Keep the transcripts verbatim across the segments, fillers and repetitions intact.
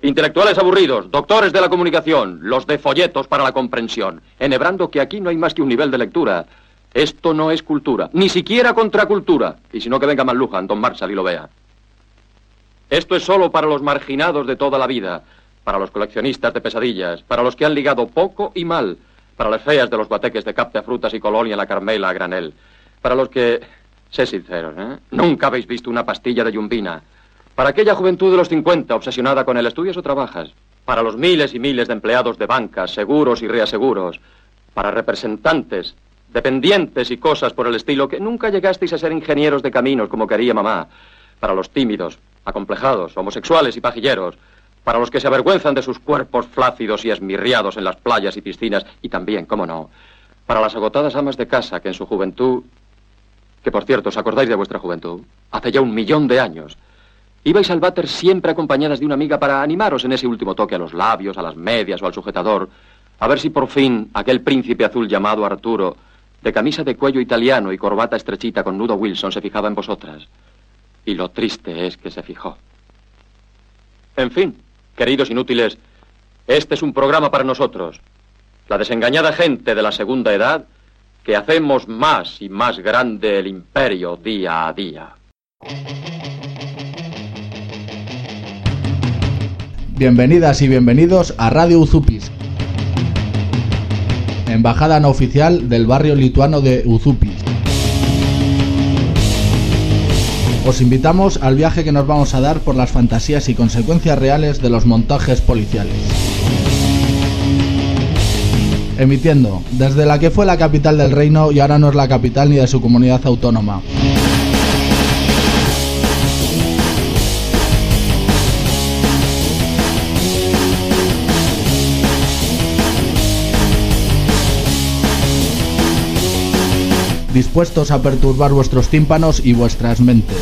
Intelectuales aburridos, doctores de la comunicación, los de folletos para la comprensión, enhebrando que aquí no hay más que un nivel de lectura. Esto no es cultura, ni siquiera contracultura. Y si no, que venga McLuhan, Don Marshall, y lo vea. Esto es solo para los marginados de toda la vida, para los coleccionistas de pesadillas, para los que han ligado poco y mal, para las feas de los guateques de Capta Frutas y Colonia La Carmela a granel, para los que, sé sinceros, ¿eh? Nunca habéis visto una pastilla de yumbina, para aquella juventud de los cincuenta obsesionada con el estudias o trabajas, para los miles y miles de empleados de bancas, seguros y reaseguros, para representantes, dependientes y cosas por el estilo que nunca llegasteis a ser ingenieros de caminos como quería mamá, para los tímidos, acomplejados, homosexuales y pajilleros, para los que se avergüenzan de sus cuerpos flácidos y esmirriados en las playas y piscinas, y también, cómo no, para las agotadas amas de casa que en su juventud, que por cierto, ¿os acordáis de vuestra juventud? Hace ya un millón de años, ibais al váter siempre acompañadas de una amiga para animaros en ese último toque a los labios, a las medias o al sujetador, a ver si por fin aquel príncipe azul llamado Arturo, de camisa de cuello italiano y corbata estrechita con nudo Wilson, se fijaba en vosotras. Y lo triste es que se fijó. En fin, queridos inútiles, este es un programa para nosotros, la desengañada gente de la segunda edad, que hacemos más y más grande el imperio día a día. Bienvenidas y bienvenidos a Radio Uzupis, embajada no oficial del barrio lituano de Uzupis. Os invitamos al viaje que nos vamos a dar por las fantasías y consecuencias reales de los montajes policiales. Emitiendo desde la que fue la capital del reino y ahora no es la capital ni de su comunidad autónoma. Dispuestos a perturbar vuestros tímpanos y vuestras mentes.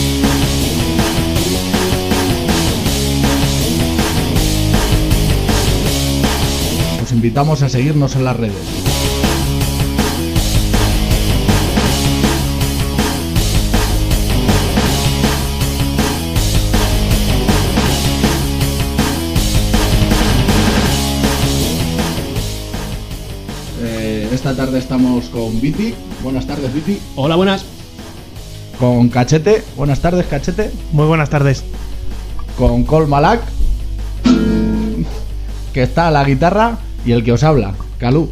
Os invitamos a seguirnos en las redes. Eh, esta tarde estamos con Viti. Buenas tardes, Viti. Hola, buenas. Con Cachete. Buenas tardes, Cachete. Muy buenas tardes. Con Col Malak, que está a la guitarra, y el que os habla, Calú.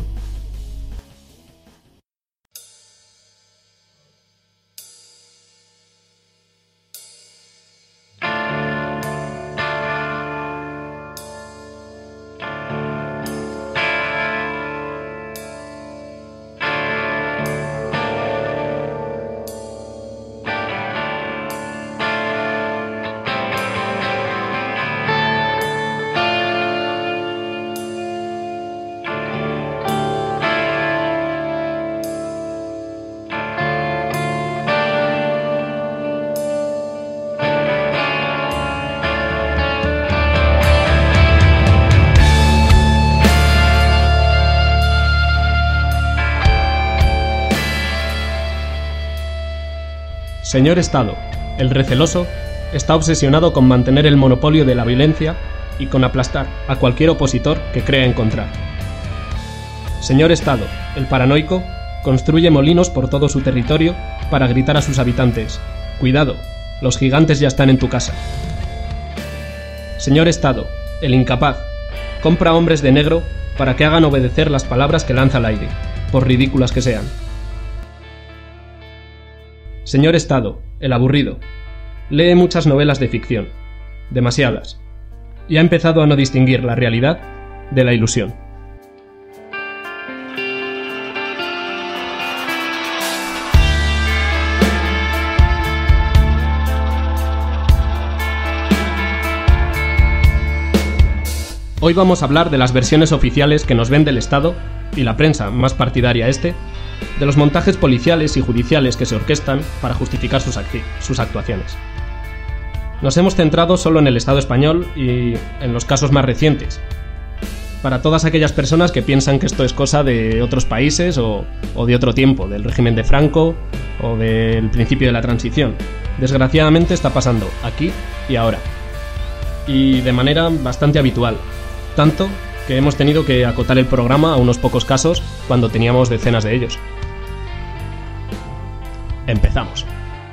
Señor Estado, el receloso, está obsesionado con mantener el monopolio de la violencia y con aplastar a cualquier opositor que crea encontrar. Señor Estado, el paranoico, construye molinos por todo su territorio para gritar a sus habitantes: cuidado, los gigantes ya están en tu casa. Señor Estado, el incapaz, compra hombres de negro para que hagan obedecer las palabras que lanza al aire, por ridículas que sean. Señor Estado, el aburrido, lee muchas novelas de ficción, demasiadas, y ha empezado a no distinguir la realidad de la ilusión. Hoy vamos a hablar de las versiones oficiales que nos vende el Estado, y la prensa más partidaria este, de los montajes policiales y judiciales que se orquestan para justificar sus, acti- sus actuaciones. Nos hemos centrado solo en el Estado español y en los casos más recientes, para todas aquellas personas que piensan que esto es cosa de otros países o, o de otro tiempo, del régimen de Franco o del principio de la transición. Desgraciadamente está pasando aquí y ahora. y de manera bastante habitual, tanto que hemos tenido que acotar el programa a unos pocos casos cuando teníamos decenas de ellos. Empezamos.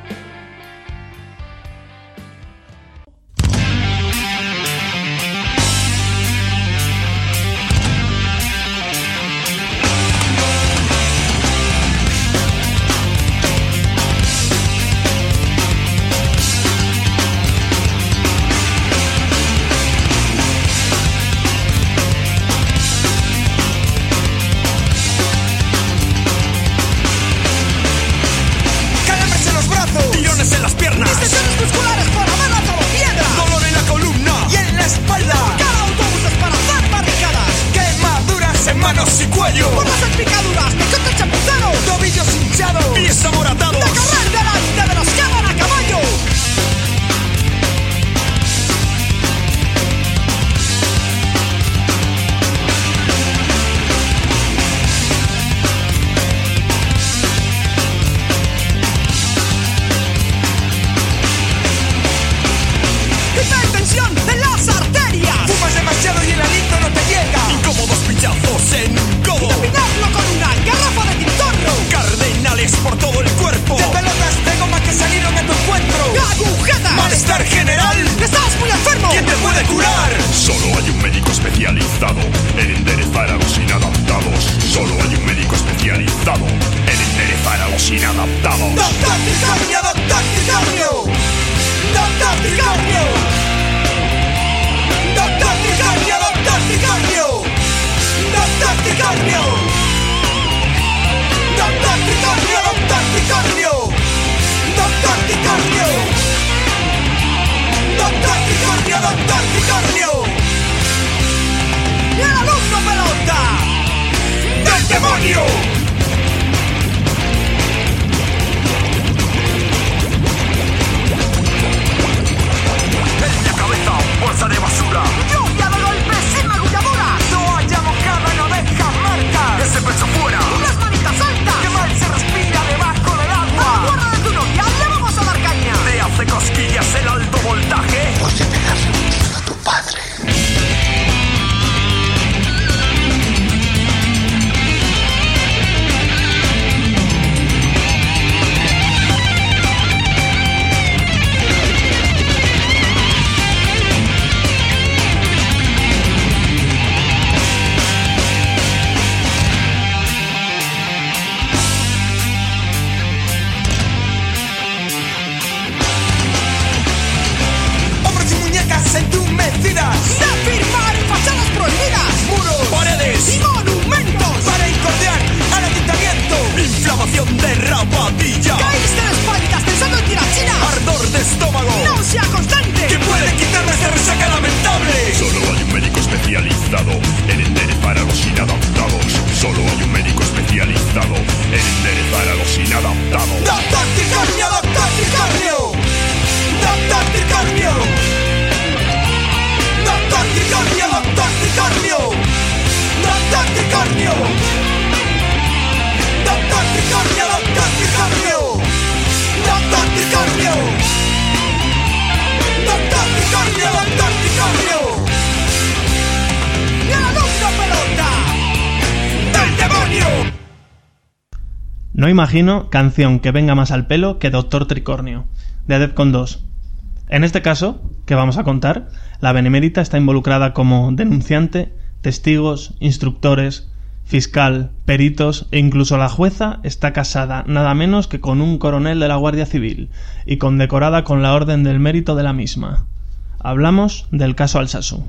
No imagino canción que venga más al pelo que Doctor Tricornio, de Defcon dos. En este caso, que vamos a contar, la Benemérita está involucrada como denunciante, testigos, instructores, fiscal, peritos e incluso la jueza está casada nada menos que con un coronel de la Guardia Civil y condecorada con la Orden del Mérito de la misma. Hablamos del caso Alsasu.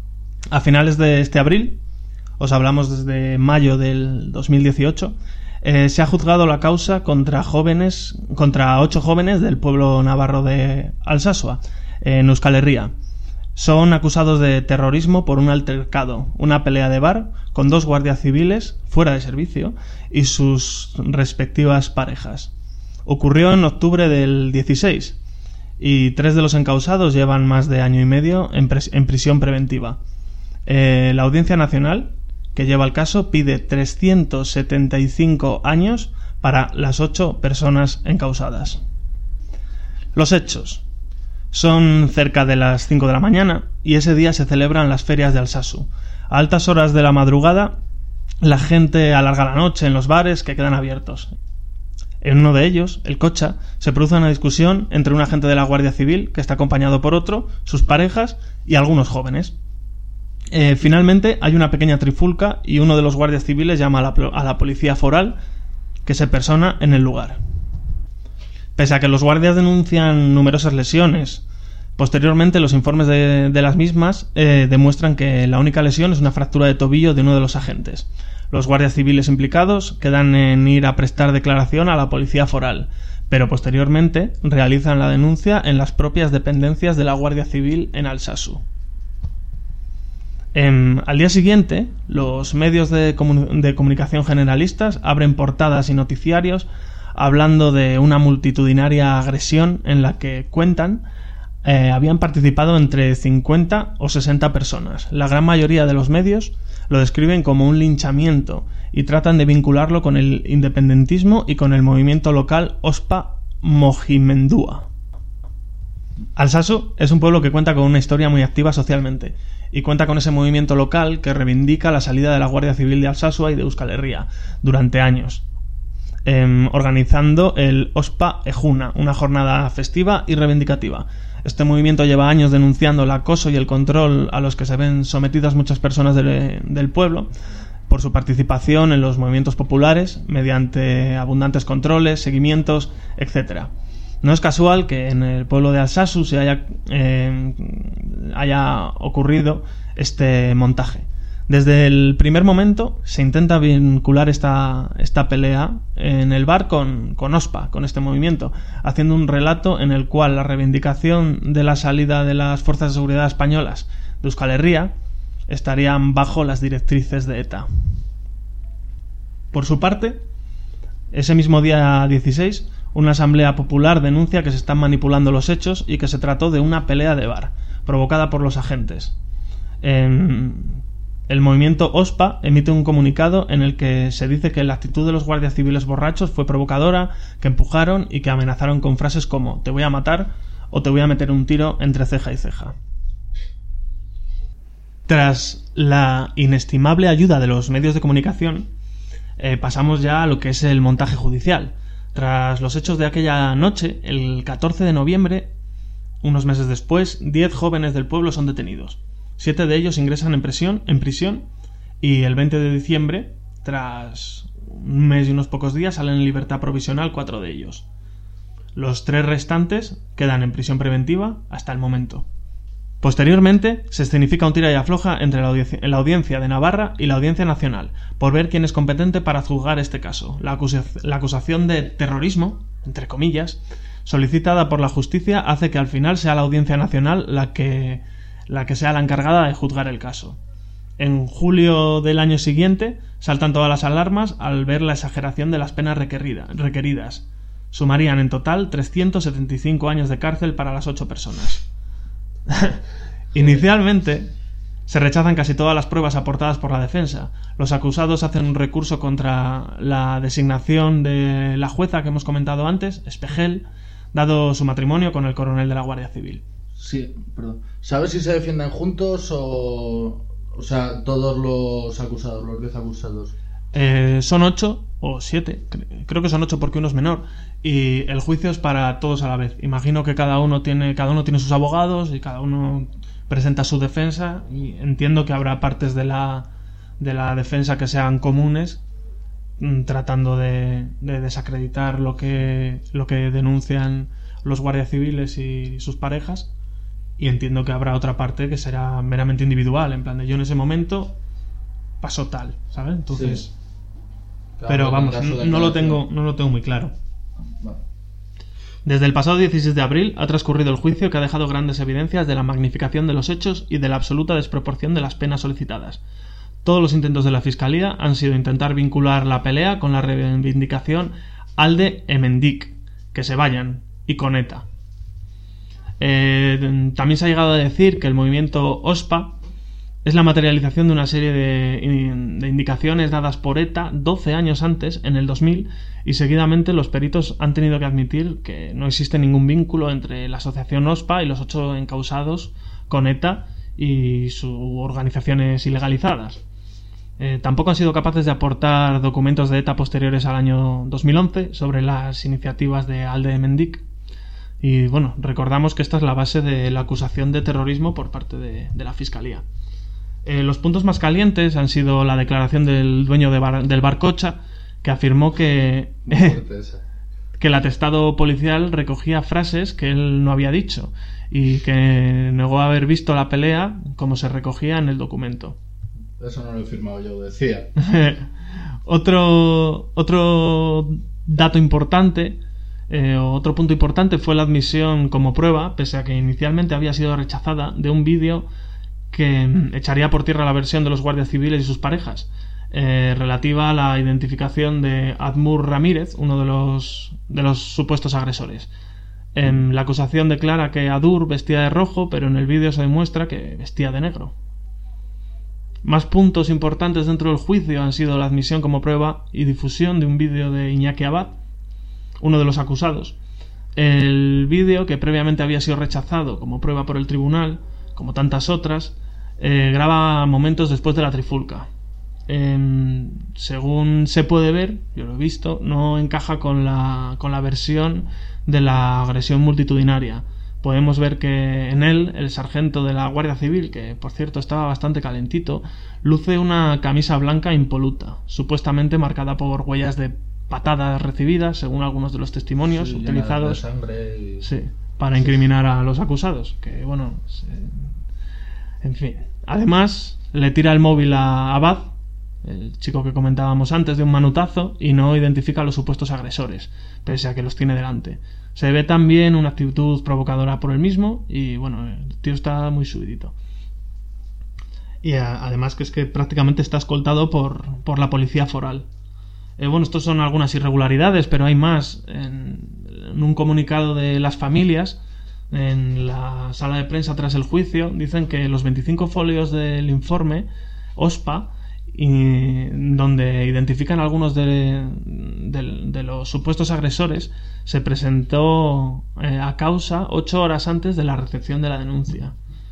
A finales de este abril, os hablamos desde mayo del dos mil dieciocho, eh, se ha juzgado la causa contra jóvenes, contra ocho jóvenes del pueblo navarro de Alsasua, en Euskal Herria. Son acusados de terrorismo por un altercado, una pelea de bar con dos guardias civiles fuera de servicio y sus respectivas parejas. Ocurrió en octubre del dieciséis y tres de los encausados llevan más de año y medio en, pres- en prisión preventiva. Eh, la Audiencia Nacional, que lleva el caso, pide trescientos setenta y cinco años para las ocho personas encausadas. Los hechos. Son cerca de las cinco de la mañana y ese día se celebran las ferias de Alsasu. A altas horas de la madrugada, la gente alarga la noche en los bares que quedan abiertos. En uno de ellos, el Cocha, se produce una discusión entre un agente de la Guardia Civil, que está acompañado por otro, sus parejas y algunos jóvenes. Eh, finalmente hay una pequeña trifulca y uno de los guardias civiles llama a la, a la policía foral, que se persona en el lugar. Pese a que los guardias denuncian numerosas lesiones, posteriormente los informes de, de las mismas eh, demuestran que la única lesión es una fractura de tobillo de uno de los agentes. Los guardias civiles implicados quedan en ir a prestar declaración a la policía foral, pero posteriormente realizan la denuncia en las propias dependencias de la Guardia Civil en Alsasu. Eh, al día siguiente, los medios de, comun- de comunicación generalistas abren portadas y noticiarios hablando de una multitudinaria agresión en la que cuentan eh, habían participado entre cincuenta o sesenta personas. La gran mayoría de los medios lo describen como un linchamiento y tratan de vincularlo con el independentismo y con el movimiento local Ospa Mojimendúa. Alsasu es un pueblo que cuenta con una historia muy activa socialmente y cuenta con ese movimiento local que reivindica la salida de la Guardia Civil de Alsasua y de Euskal Herria durante años, eh, organizando el Ospa Ejuna, una jornada festiva y reivindicativa. Este movimiento lleva años denunciando el acoso y el control a los que se ven sometidas muchas personas de, del pueblo por su participación en los movimientos populares mediante abundantes controles, seguimientos, etcétera. No es casual que en el pueblo de Alsasu se haya, eh, haya ocurrido este montaje. Desde el primer momento se intenta vincular esta, esta pelea en el bar con, con Ospa, con este movimiento, haciendo un relato en el cual la reivindicación de la salida de las fuerzas de seguridad españolas de Euskal Herria estarían bajo las directrices de ETA. Por su parte, ese mismo día dieciséis, una asamblea popular denuncia que se están manipulando los hechos y que se trató de una pelea de bar, provocada por los agentes. En... El movimiento Ospa emite un comunicado en el que se dice que la actitud de los guardias civiles borrachos fue provocadora, que empujaron y que amenazaron con frases como «te voy a matar» o «te voy a meter un tiro entre ceja y ceja». Tras la inestimable ayuda de los medios de comunicación, eh, pasamos ya a lo que es el montaje judicial. Tras los hechos de aquella noche, el catorce de noviembre, unos meses después, diez jóvenes del pueblo son detenidos. Siete de ellos ingresan en prisión, en prisión y el veinte de diciembre, tras un mes y unos pocos días, salen en libertad provisional cuatro de ellos. Los tres restantes quedan en prisión preventiva hasta el momento. Posteriormente, se escenifica un tira y afloja entre la audiencia, la audiencia de Navarra y la Audiencia Nacional por ver quién es competente para juzgar este caso. La, acusa- la acusación de terrorismo, entre comillas, solicitada por la justicia hace que al final sea la Audiencia Nacional la que la que sea la encargada de juzgar el caso. En julio del año siguiente saltan todas las alarmas al ver la exageración de las penas requerida, requeridas. Sumarían en total trescientos setenta y cinco años de cárcel para las ocho personas. Inicialmente se rechazan casi todas las pruebas aportadas por la defensa. Los acusados hacen un recurso contra la designación de la jueza que hemos comentado antes, Espejel, dado su matrimonio con el coronel de la Guardia Civil. Sí, perdón. ¿Sabes si se defienden juntos o... O sea, todos los acusados, los diez acusados? Eh, son ocho o siete, creo que son ocho porque uno es menor. Y el juicio es para todos a la vez. Imagino que cada uno tiene, cada uno tiene sus abogados y cada uno presenta su defensa. Y entiendo que habrá partes de la, de la defensa que sean comunes, tratando de, de desacreditar lo que, lo que denuncian los guardias civiles y sus parejas. Y entiendo que habrá otra parte que será meramente individual, en plan de yo en ese momento pasó tal, ¿sabes? Entonces, sí. Claro, pero vamos, no, no lo tengo, no lo tengo muy claro. Vale. Desde el pasado dieciséis de abril ha transcurrido el juicio que ha dejado grandes evidencias de la magnificación de los hechos y de la absoluta desproporción de las penas solicitadas. Todos los intentos de la Fiscalía han sido intentar vincular la pelea con la reivindicación Alde Hemendik, que se vayan, y con ETA. Eh, también se ha llegado a decir que el movimiento Ospa es la materialización de una serie de, de indicaciones dadas por ETA doce años antes, en el dos mil, y seguidamente los peritos han tenido que admitir que no existe ningún vínculo entre la asociación Ospa y los ocho encausados con ETA y sus organizaciones ilegalizadas. Eh, tampoco han sido capaces de aportar documentos de ETA posteriores al año dos mil once sobre las iniciativas de Alde Mendik. Y bueno, recordamos que esta es la base de la acusación de terrorismo por parte de, de la Fiscalía. Eh, los puntos más calientes han sido la declaración del dueño de bar, del bar Cocha, que afirmó que, que el atestado policial recogía frases que él no había dicho y que negó haber visto la pelea como se recogía en el documento. Eso no lo he firmado yo, decía. otro, otro dato importante, eh, otro punto importante fue la admisión como prueba, pese a que inicialmente había sido rechazada, de un vídeo que echaría por tierra la versión de los guardias civiles y sus parejas, eh, relativa a la identificación de Admur Ramírez, uno de los, de los supuestos agresores. Eh, la acusación declara que Adur vestía de rojo, pero en el vídeo se demuestra que vestía de negro. Más puntos importantes dentro del juicio han sido la admisión como prueba y difusión de un vídeo de Iñaki Abad, uno de los acusados. El vídeo, que previamente había sido rechazado como prueba por el tribunal, como tantas otras, eh, graba momentos después de la trifulca. Eh, según se puede ver, yo lo he visto, no encaja con la, con la versión de la agresión multitudinaria. Podemos ver que en él, el sargento de la Guardia Civil, que por cierto estaba bastante calentito, luce una camisa blanca impoluta, supuestamente marcada por huellas de patadas recibidas, según algunos de los testimonios sí, utilizados de sangre y... sí, para incriminar a los acusados. Que bueno, se... en fin. Además, le tira el móvil a Abad, el chico que comentábamos antes, de un manutazo, y no identifica a los supuestos agresores, pese a que los tiene delante. Se ve también una actitud provocadora por él mismo y bueno, el tío está muy subidito. Y a, además que es que prácticamente está escoltado por, por la policía foral. Eh, bueno, estos son algunas irregularidades, pero hay más. En, en un comunicado de las familias, en la sala de prensa tras el juicio, dicen que los veinticinco folios del informe O S P A, y donde identifican algunos de, de, de los supuestos agresores, se presentó eh, a causa ocho horas antes de la recepción de la denuncia.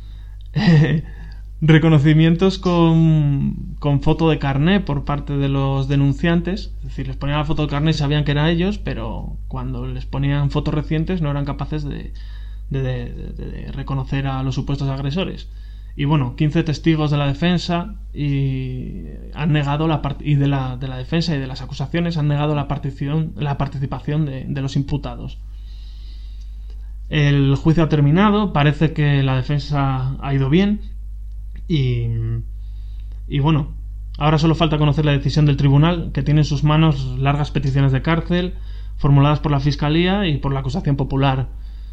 Reconocimientos con, con foto de carné por parte de los denunciantes, es decir, les ponían la foto de carné y sabían que eran ellos, pero cuando les ponían fotos recientes no eran capaces de, de, de, de, de reconocer a los supuestos agresores. Y bueno, quince testigos de la defensa y han negado la part- y de la, de la defensa y de las acusaciones han negado la participación, la participación de, de los imputados. El juicio ha terminado, parece que la defensa ha ido bien y, y bueno, ahora solo falta conocer la decisión del tribunal, que tiene en sus manos largas peticiones de cárcel formuladas por la Fiscalía y por la acusación popular.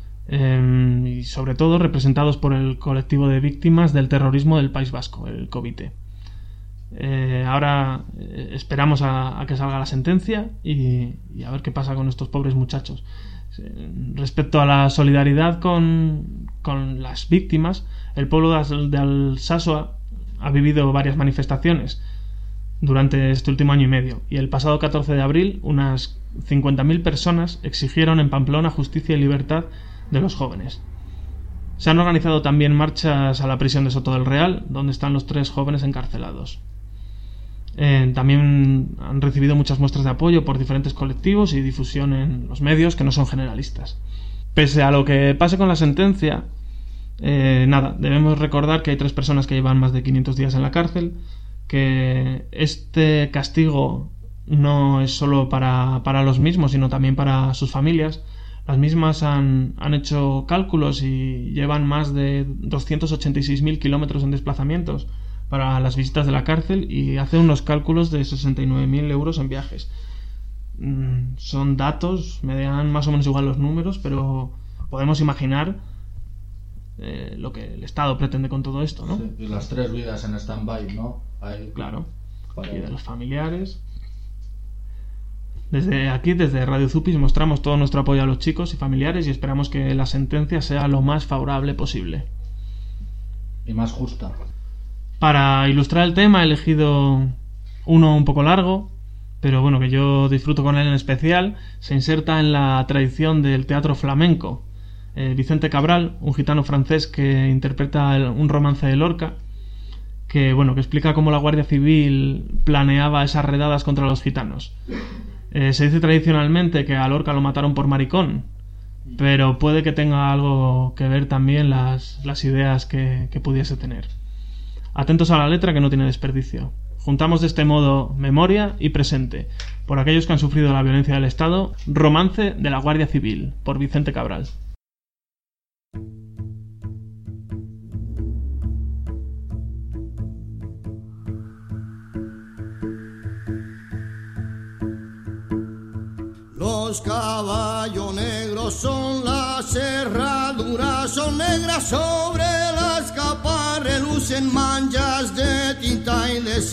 Eh, y sobre todo representados por el colectivo de víctimas del terrorismo del País Vasco, el COVITE. Eh, ahora eh, esperamos a, a que salga la sentencia y, y a ver qué pasa con estos pobres muchachos. Eh, respecto a la solidaridad con, con las víctimas, el pueblo de, de Alsasua ha vivido varias manifestaciones durante este último año y medio, y el pasado catorce de abril unas cincuenta mil personas exigieron en Pamplona justicia y libertad de los jóvenes. Se han organizado también marchas a la prisión de Soto del Real, donde están los tres jóvenes encarcelados. Eh, también han recibido muchas muestras de apoyo por diferentes colectivos y difusión en los medios que no son generalistas. Pese a lo que pase con la sentencia, eh, nada, debemos recordar que hay tres personas que llevan más de quinientos días en la cárcel, que este castigo no es solo para, para los mismos, sino también para sus familias. Las mismas han, han hecho cálculos y llevan más de doscientos ochenta y seis mil kilómetros en desplazamientos para las visitas de la cárcel y hacen unos cálculos de sesenta y nueve mil euros en viajes. Mm, son datos, me dan más o menos igual los números, pero podemos imaginar eh, lo que el Estado pretende con todo esto, ¿no? Sí, y las tres vidas en stand-by, ¿no? Ahí, claro, para... y de los familiares. Desde aquí, desde Radio Zupis, mostramos todo nuestro apoyo a los chicos y familiares y esperamos que la sentencia sea lo más favorable posible. Y más justa. Para ilustrar el tema he elegido uno un poco largo, pero bueno, que yo disfruto con él en especial. Se inserta en la tradición del teatro flamenco. eh, Vicente Cabral, un gitano francés que interpreta el, un romance de Lorca, que, bueno, que explica cómo la Guardia Civil planeaba esas redadas contra los gitanos. Eh, se dice tradicionalmente que a Lorca lo mataron por maricón, pero puede que tenga algo que ver también las, las ideas que, que pudiese tener. Atentos a la letra, que no tiene desperdicio. Juntamos de este modo memoria y presente. Por aquellos que han sufrido la violencia del Estado, Romance de la Guardia Civil, por Vicente Cabral. Los caballos negros son las cerraduras, son negras sobre las capas, relucen manchas de tinta y de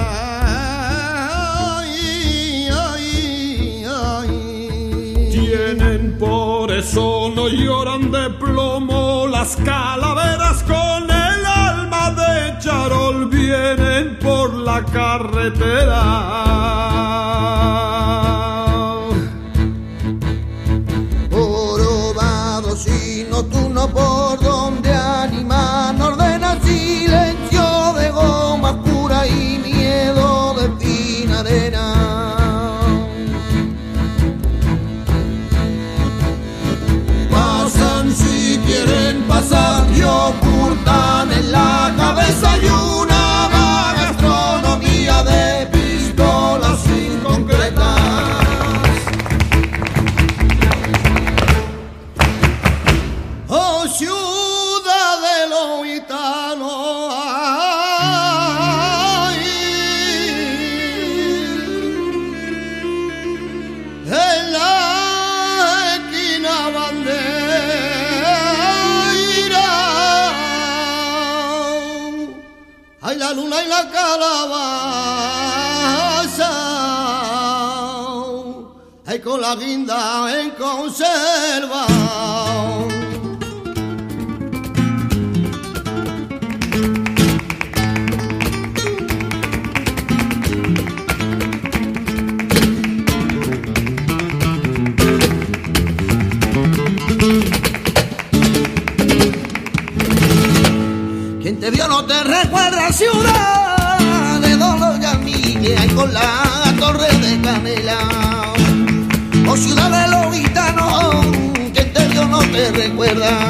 cera. Ay, ay, ay. Tienen por eso, no lloran de plomo, las calaveras con el alma de charol vienen por la carretera. Nocturno por donde animan, ordena silencio de goma oscura y miedo de fina arena. Pasan si quieren pasar y ocultan en la cabeza y una vaga astronomía de pistolas inconcretas. Oh, ciudad de los gitanos, ay, en la esquina bandera, hay la luna y la calabaza, hay con la guinda en conserva. Quien te vio no te recuerda, ciudad de dolor y arminia, y con la torre de Canela. Oh, ciudad de los gitanos, quien te vio no te recuerda.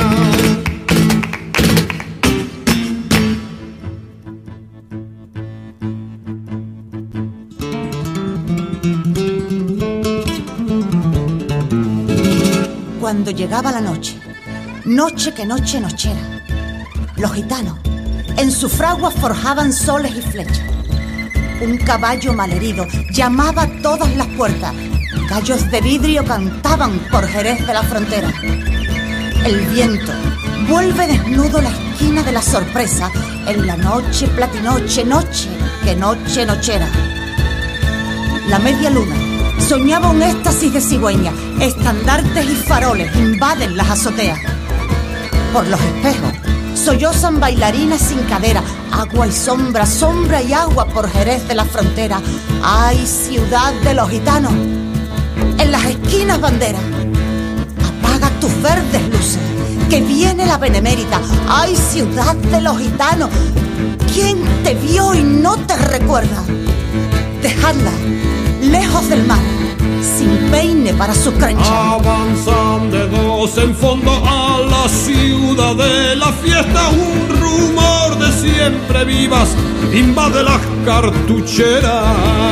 Cuando llegaba la noche, noche que noche nochera, los gitanos en su fragua forjaban soles y flechas. Un caballo malherido llamaba a todas las puertas. Gallos de vidrio cantaban por Jerez de la Frontera. El viento vuelve desnudo la esquina de la sorpresa en la noche platinoche, noche que noche nochera. La media luna soñaba un éxtasis de cigüeña. Estandartes y faroles invaden las azoteas. Por los espejos sollozan bailarinas sin cadera. Agua y sombra, sombra y agua por Jerez de la Frontera. ¡Ay, ciudad de los gitanos! En las esquinas bandera. Apaga tus verdes luces, que viene la benemérita. ¡Ay, ciudad de los gitanos! ¿Quién te vio y no te recuerda? Dejadla lejos del mar, sin peine para su crencha. Avanzan de dos en fondo a la ciudad de la fiesta. Un rumor de siempre vivas invade las cartucheras.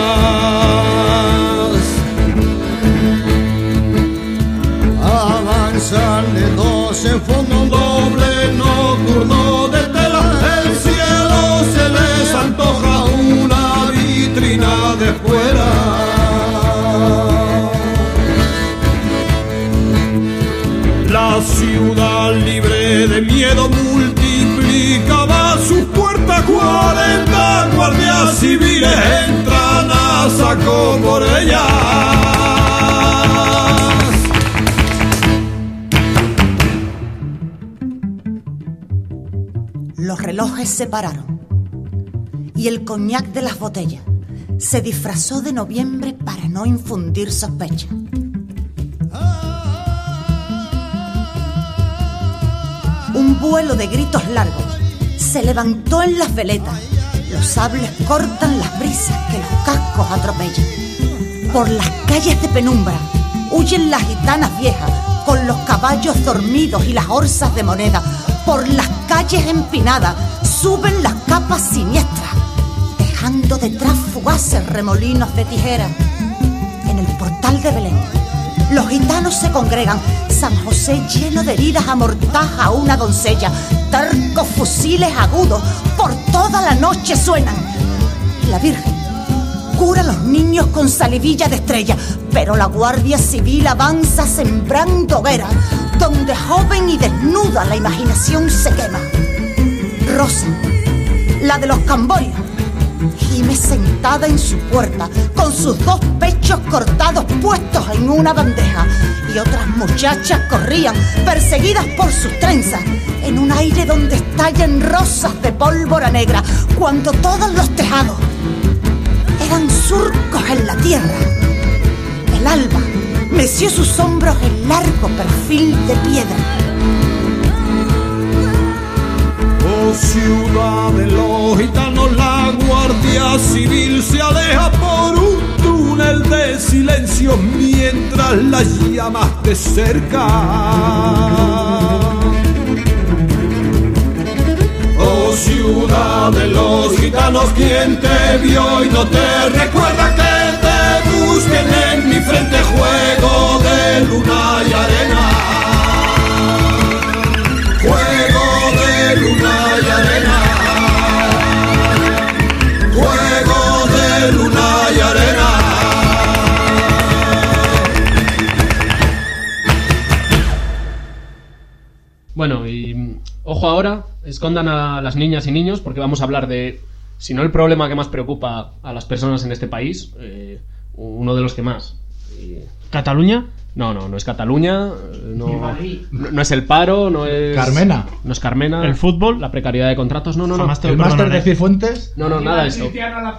Avanzan de dos en fondo, un doble nocturno de tela. El cielo se les antoja una vitrina de fuera. La ciudad libre de miedo multiplicaba sus puertas. Cuarenta guardias civiles entran a saco por ellas. Los relojes se pararon y el coñac de las botellas se disfrazó de noviembre para no infundir sospecha. un vuelo de gritos largos se levantó en las veletas. Los sables cortan las brisas que los cascos atropellan. Por las calles de penumbra huyen las gitanas viejas con los caballos dormidos y las orzas de moneda. Por las calles empinadas suben las capas siniestras, dejando detrás fugaces remolinos de tijera. En el portal de Belén los gitanos se congregan. San José, lleno de heridas, amortaja a una doncella. Tercos fusiles agudos por toda la noche suenan. Y la Virgen cura a los niños con salivilla de estrella. Pero la Guardia Civil avanza sembrando hoguera, donde joven y desnuda la imaginación se quema. Rosa, la de los Camborios, gime sentada en su puerta, con sus dos pechos cortados puestos en una bandeja. Y otras muchachas corrían, perseguidas por sus trenzas, en un aire donde estallan rosas de pólvora negra, cuando todos los tejados eran surcos en la tierra. El alba meció sus hombros en largo perfil de piedra. Oh, ciudad de los gitanos, la Guardia Civil se aleja por un túnel de silencio mientras las llamas te cercan. Oh, ciudad de los gitanos, quien te vio y no te recuerda, que te busquen en mi frente, juego de luna y arena. Juego de luna y arena. Juego de luna y arena. Bueno, y ojo ahora, escondan a las niñas y niños, porque vamos a hablar de, si no el problema que más preocupa a las personas en este país, eh, uno de los que más. Y... ¿Cataluña? No, no, no es Cataluña, no, no, no es el paro, no es... Carmena. No es Carmena. ¿El fútbol? La precariedad de contratos, no, no, no. Jamás te lo ¿El máster perdonaré. de Cifuentes? No, no, nada de eso.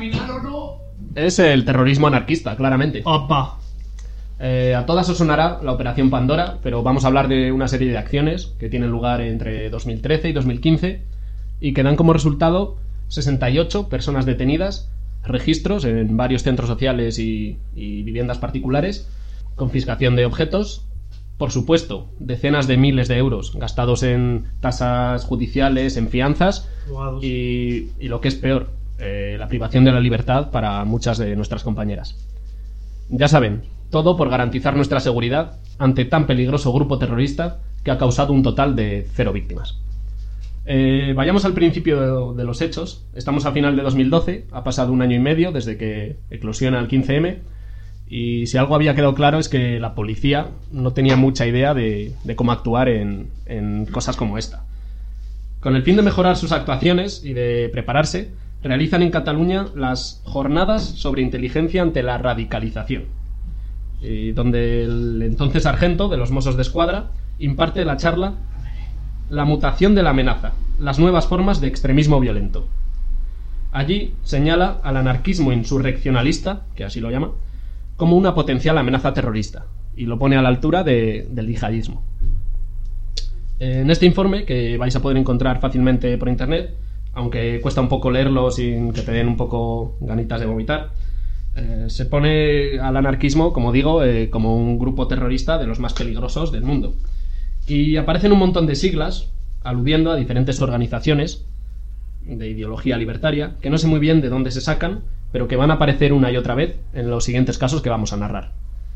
Es el terrorismo anarquista, claramente. Opa. Eh, a todas os sonará la Operación Pandora, pero vamos a hablar de una serie de acciones que tienen lugar entre dos mil trece y dos mil quince y que dan como resultado sesenta y ocho personas detenidas, registros en varios centros sociales y, y viviendas particulares, confiscación de objetos, por supuesto, decenas de miles de euros gastados en tasas judiciales, en fianzas y, y lo que es peor, eh, la privación de la libertad para muchas de nuestras compañeras. Ya saben, todo por garantizar nuestra seguridad ante tan peligroso grupo terrorista que ha causado un total de cero víctimas. Eh, vayamos al principio de, de los hechos. Estamos a final de dos mil doce, ha pasado un año y medio desde que eclosiona el quince eme, y si algo había quedado claro es que la policía no tenía mucha idea de, de cómo actuar en, en cosas como esta. Con el fin de mejorar sus actuaciones y de prepararse, realizan en Cataluña las jornadas sobre inteligencia ante la radicalización, y donde el entonces sargento de los Mossos d'Esquadra imparte la charla La mutación de la amenaza, las nuevas formas de extremismo violento. Allí señala al anarquismo insurreccionalista, que así lo llama, como una potencial amenaza terrorista, y lo pone a la altura de, del yihadismo. En este informe, que vais a poder encontrar fácilmente por internet, aunque cuesta un poco leerlo sin que te den un poco ganitas de vomitar, eh, se pone al anarquismo, como digo, eh, como un grupo terrorista de los más peligrosos del mundo. Y aparecen un montón de siglas aludiendo a diferentes organizaciones de ideología libertaria, que no sé muy bien de dónde se sacan, pero que van a aparecer una y otra vez en los siguientes casos que vamos a narrar.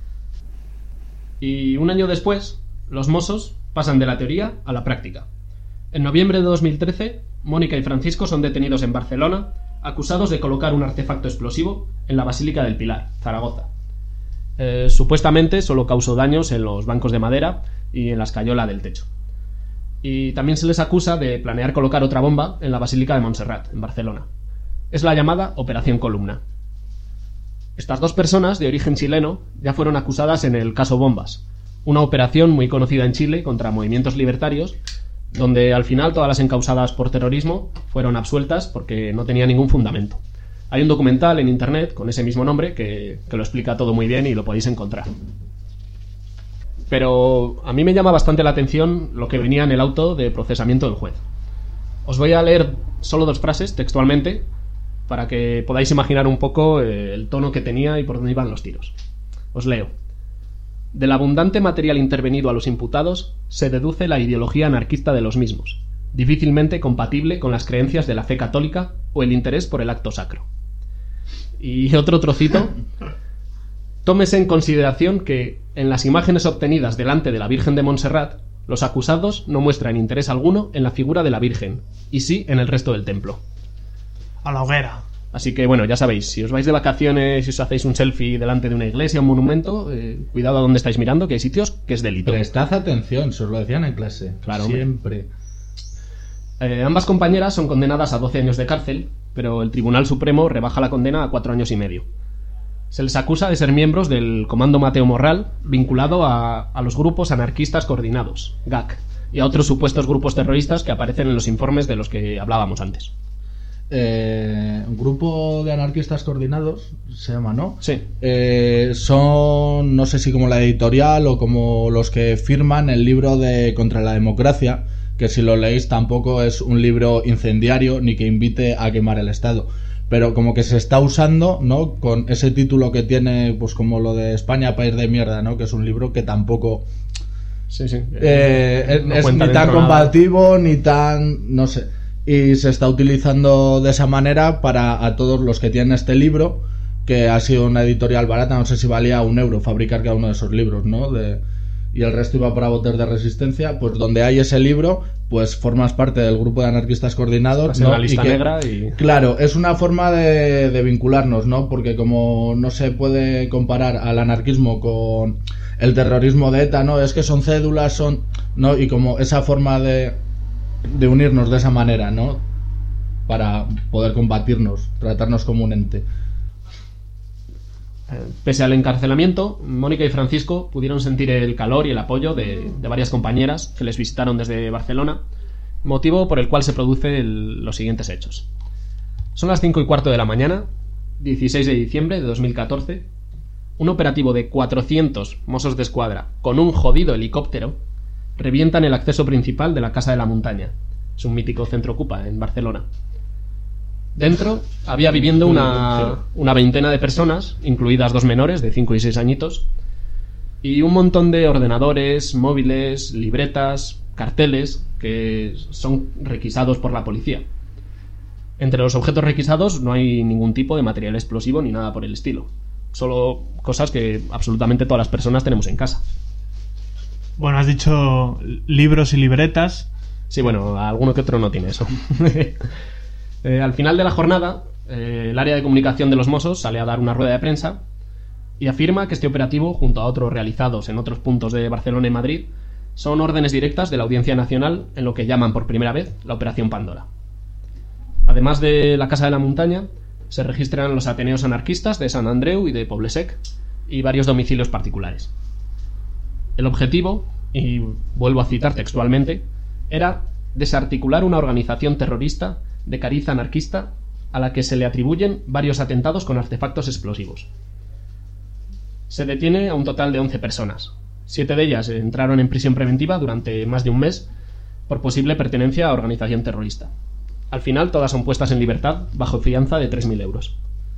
Y un año después, los Mossos pasan de la teoría a la práctica. En noviembre de dos mil trece, Mónica y Francisco son detenidos en Barcelona, acusados de colocar un artefacto explosivo en la Basílica del Pilar, Zaragoza. Eh, supuestamente solo causó daños en los bancos de madera y en la escayola del techo. Y también se les acusa de planear colocar otra bomba en la Basílica de Montserrat, en Barcelona. Es la llamada Operación Columna. Estas dos personas, de origen chileno, ya fueron acusadas en el caso Bombas, una operación muy conocida en Chile contra movimientos libertarios, donde al final todas las encausadas por terrorismo fueron absueltas porque no tenía ningún fundamento. Hay un documental en internet con ese mismo nombre que, que lo explica todo muy bien y lo podéis encontrar. Pero a mí me llama bastante la atención lo que venía en el auto de procesamiento del juez. Os voy a leer solo dos frases textualmente para que podáis imaginar un poco el tono que tenía y por dónde iban los tiros. Os leo. Del abundante material intervenido a los imputados se deduce la ideología anarquista de los mismos, difícilmente compatible con las creencias de la fe católica o el interés por el acto sacro. Y otro trocito. Tómese en consideración que, en las imágenes obtenidas delante de la Virgen de Montserrat, los acusados no muestran interés alguno en la figura de la Virgen, y sí en el resto del templo. A la hoguera. Así que, bueno, ya sabéis, si os vais de vacaciones y os hacéis un selfie delante de una iglesia o un monumento, eh, cuidado a dónde estáis mirando, que hay sitios que es delito. Prestad atención, se os lo decían en clase. Claro, siempre. Eh, ambas compañeras son condenadas a doce años de cárcel, pero el Tribunal Supremo rebaja la condena a cuatro años y medio. Se les acusa de ser miembros del Comando Mateo Morral, vinculado a, a los grupos anarquistas coordinados, G A C, y a otros supuestos grupos terroristas que aparecen en los informes de los que hablábamos antes. Eh, un grupo de anarquistas coordinados se llama, ¿no? Sí. Eh, son, no sé si como la editorial o como los que firman el libro de Contra la Democracia, que si lo leéis tampoco es un libro incendiario ni que invite a quemar el Estado. Pero como que se está usando, ¿no? Con ese título que tiene, pues como lo de España, país de mierda, ¿no? Que es un libro que tampoco... Sí, sí. Eh, no es ni tan nada. combativo, ni tan... no sé. Y se está utilizando de esa manera para a todos los que tienen este libro, que ha sido una editorial barata, no sé si valía un euro fabricar cada uno de esos libros, ¿no? De... y el resto iba para botes de resistencia, pues donde hay ese libro, pues formas parte del grupo de anarquistas coordinados, ¿no? En la lista y que, negra y... Claro, es una forma de, de vincularnos, ¿no? Porque como no se puede comparar al anarquismo con el terrorismo de ETA, ¿no? Es que son cédulas, son... ¿no? Y como esa forma de, de unirnos de esa manera, ¿no? Para poder combatirnos, tratarnos como un ente. Pese al encarcelamiento, Mónica y Francisco pudieron sentir el calor y el apoyo de, de varias compañeras que les visitaron desde Barcelona, motivo por el cual se producen los siguientes hechos. Son las cinco y cuarto de la mañana, dieciséis de diciembre de dos mil catorce. Un operativo de cuatrocientos Mossos de Escuadra con un jodido helicóptero revientan el acceso principal de la Casa de la Montaña. Es un mítico centro ocupa en Barcelona. Dentro había viviendo una, una veintena de personas, incluidas dos menores de cinco y seis añitos, y un montón de ordenadores, móviles, libretas, carteles que son requisados por la policía. Entre los objetos requisados no hay ningún tipo de material explosivo ni nada por el estilo. Solo cosas que absolutamente todas las personas tenemos en casa. Bueno, has dicho libros y libretas. Sí, bueno, alguno que otro no tiene eso. Eh, al final de la jornada, eh, el área de comunicación de los Mossos sale a dar una rueda de prensa y afirma que este operativo, junto a otros realizados en otros puntos de Barcelona y Madrid, son órdenes directas de la Audiencia Nacional en lo que llaman por primera vez la Operación Pandora. Además de la Casa de la Montaña, se registran los ateneos anarquistas de Sant Andreu y de Poble-sec y varios domicilios particulares. El objetivo, y vuelvo a citar textualmente, era desarticular una organización terrorista de cariz anarquista a la que se le atribuyen varios atentados con artefactos explosivos. Se detiene a un total de once personas. Siete de ellas entraron en prisión preventiva durante más de un mes por posible pertenencia a organización terrorista. Al final todas son puestas en libertad bajo fianza de tres mil euros.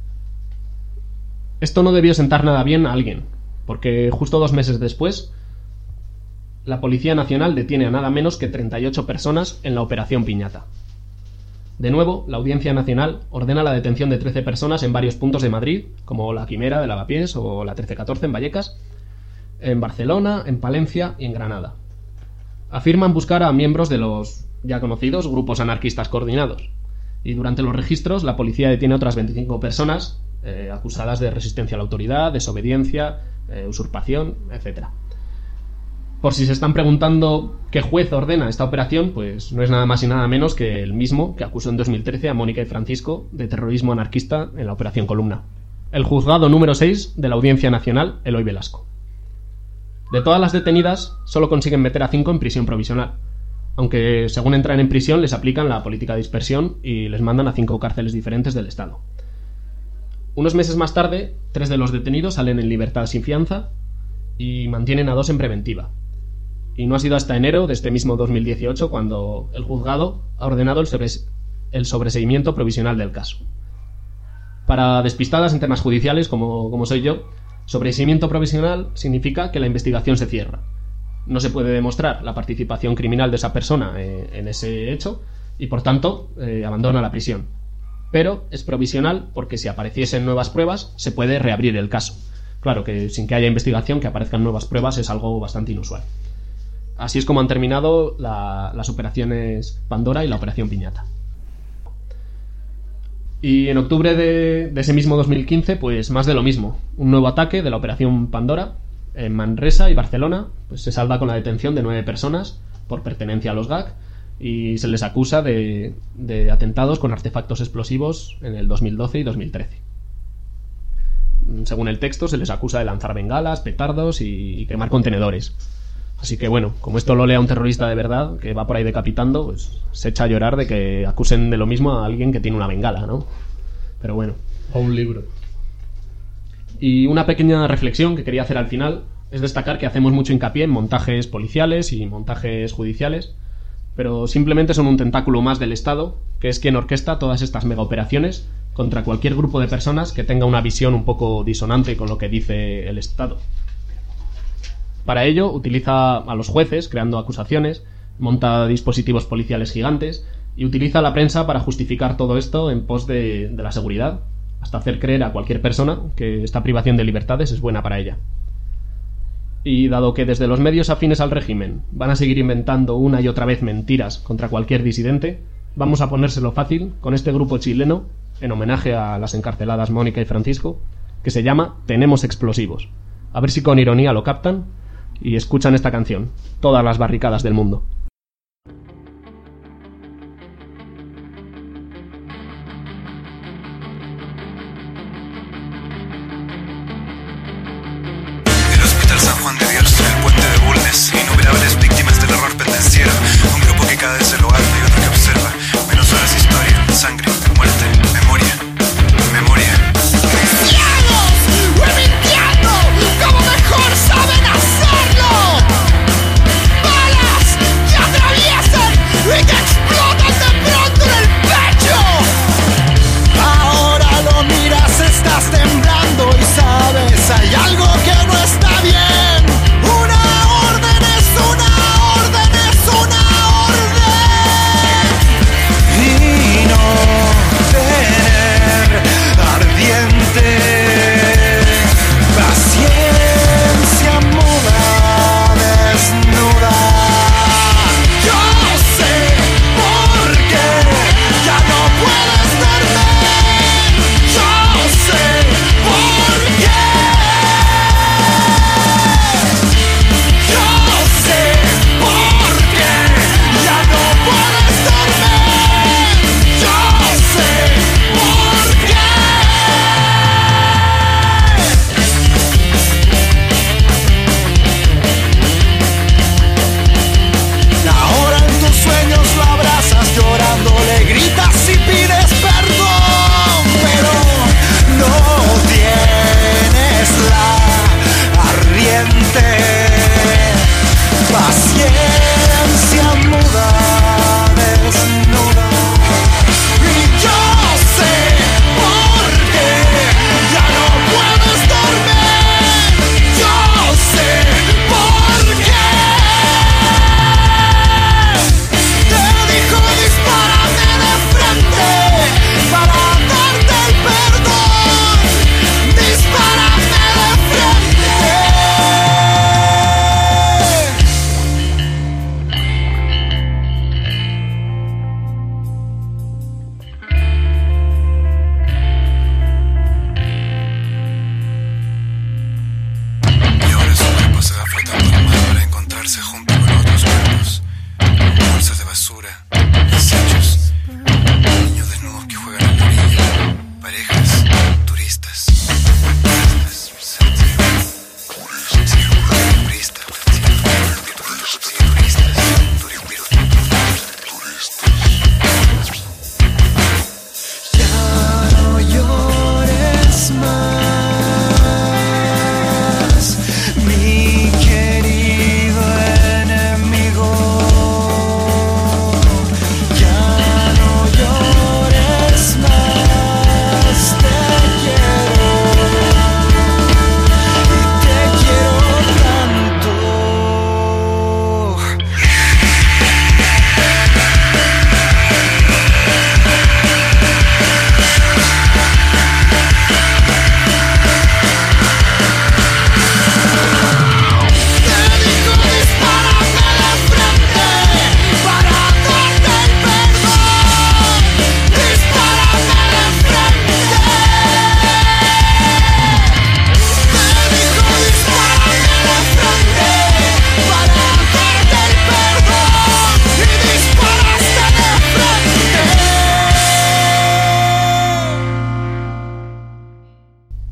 Esto no debió sentar nada bien a alguien, porque justo dos meses después la Policía Nacional detiene a nada menos que treinta y ocho personas en la Operación Piñata. De nuevo, la Audiencia Nacional ordena la detención de trece personas en varios puntos de Madrid, como la Quimera de Lavapiés o la trece catorce en Vallecas, en Barcelona, en Palencia y en Granada. Afirman buscar a miembros de los ya conocidos grupos anarquistas coordinados, y durante los registros la policía detiene a otras veinticinco personas eh, acusadas de resistencia a la autoridad, desobediencia, eh, usurpación, etcétera. Por si se están preguntando qué juez ordena esta operación, pues no es nada más y nada menos que el mismo que acusó en dos mil trece a Mónica y Francisco de terrorismo anarquista en la Operación Columna. El juzgado número seis de la Audiencia Nacional, Eloy Velasco. De todas las detenidas, solo consiguen meter a cinco en prisión provisional, aunque según entran en prisión les aplican la política de dispersión y les mandan a cinco cárceles diferentes del Estado. Unos meses más tarde, tres de los detenidos salen en libertad sin fianza y mantienen a dos en preventiva. Y no ha sido hasta enero de este mismo dos mil dieciocho cuando el juzgado ha ordenado el, sobres- el sobreseimiento provisional del caso. Para despistadas en temas judiciales, como, como soy yo, sobreseimiento provisional significa que la investigación se cierra. No se puede demostrar la participación criminal de esa persona eh, en ese hecho y, por tanto, eh, abandona la prisión. Pero es provisional porque si apareciesen nuevas pruebas se puede reabrir el caso. Claro que sin que haya investigación, que aparezcan nuevas pruebas es algo bastante inusual. Así es como han terminado la, las operaciones Pandora y la operación Piñata. Y en octubre de, de ese mismo dos mil quince, pues más de lo mismo. Un nuevo ataque de la operación Pandora en Manresa y Barcelona, pues se salda con la detención de nueve personas por pertenencia a los G A C y se les acusa de, de atentados con artefactos explosivos en el dos mil doce y dos mil trece. Según el texto, se les acusa de lanzar bengalas, petardos y, y quemar contenedores. Así que bueno, como esto lo lea un terrorista de verdad, que va por ahí decapitando, pues se echa a llorar de que acusen de lo mismo a alguien que tiene una bengala, ¿no? Pero bueno. O un libro. Y una pequeña reflexión que quería hacer al final es destacar que hacemos mucho hincapié en montajes policiales y montajes judiciales, pero simplemente son un tentáculo más del Estado, que es quien orquesta todas estas megaoperaciones contra cualquier grupo de personas que tenga una visión un poco disonante con lo que dice el Estado. Para ello utiliza a los jueces creando acusaciones, monta dispositivos policiales gigantes y utiliza a la prensa para justificar todo esto en pos de, de la seguridad, hasta hacer creer a cualquier persona que esta privación de libertades es buena para ella. Y dado que desde los medios afines al régimen van a seguir inventando una y otra vez mentiras contra cualquier disidente, vamos a ponérselo fácil con este grupo chileno, en homenaje a las encarceladas Mónica y Francisco, que se llama Tenemos Explosivos. A ver si con ironía lo captan y escuchan esta canción, Todas las barricadas del mundo. San Juan de Dios, el puente de Bulnes, innumerables víctimas del horror pendenciero, un grupo que cae desde lo alto y otro que observa, menos horas, historia, sangre, muerte, memoria, memoria. ¡Cristianos! ¡Remitiendo! ¡Como mejor saben hacerlo! ¡Balas que atraviesan y que explotan de pronto en el pecho! Ahora lo miras, estás temblando y sabes, hay algo que no está bien. Me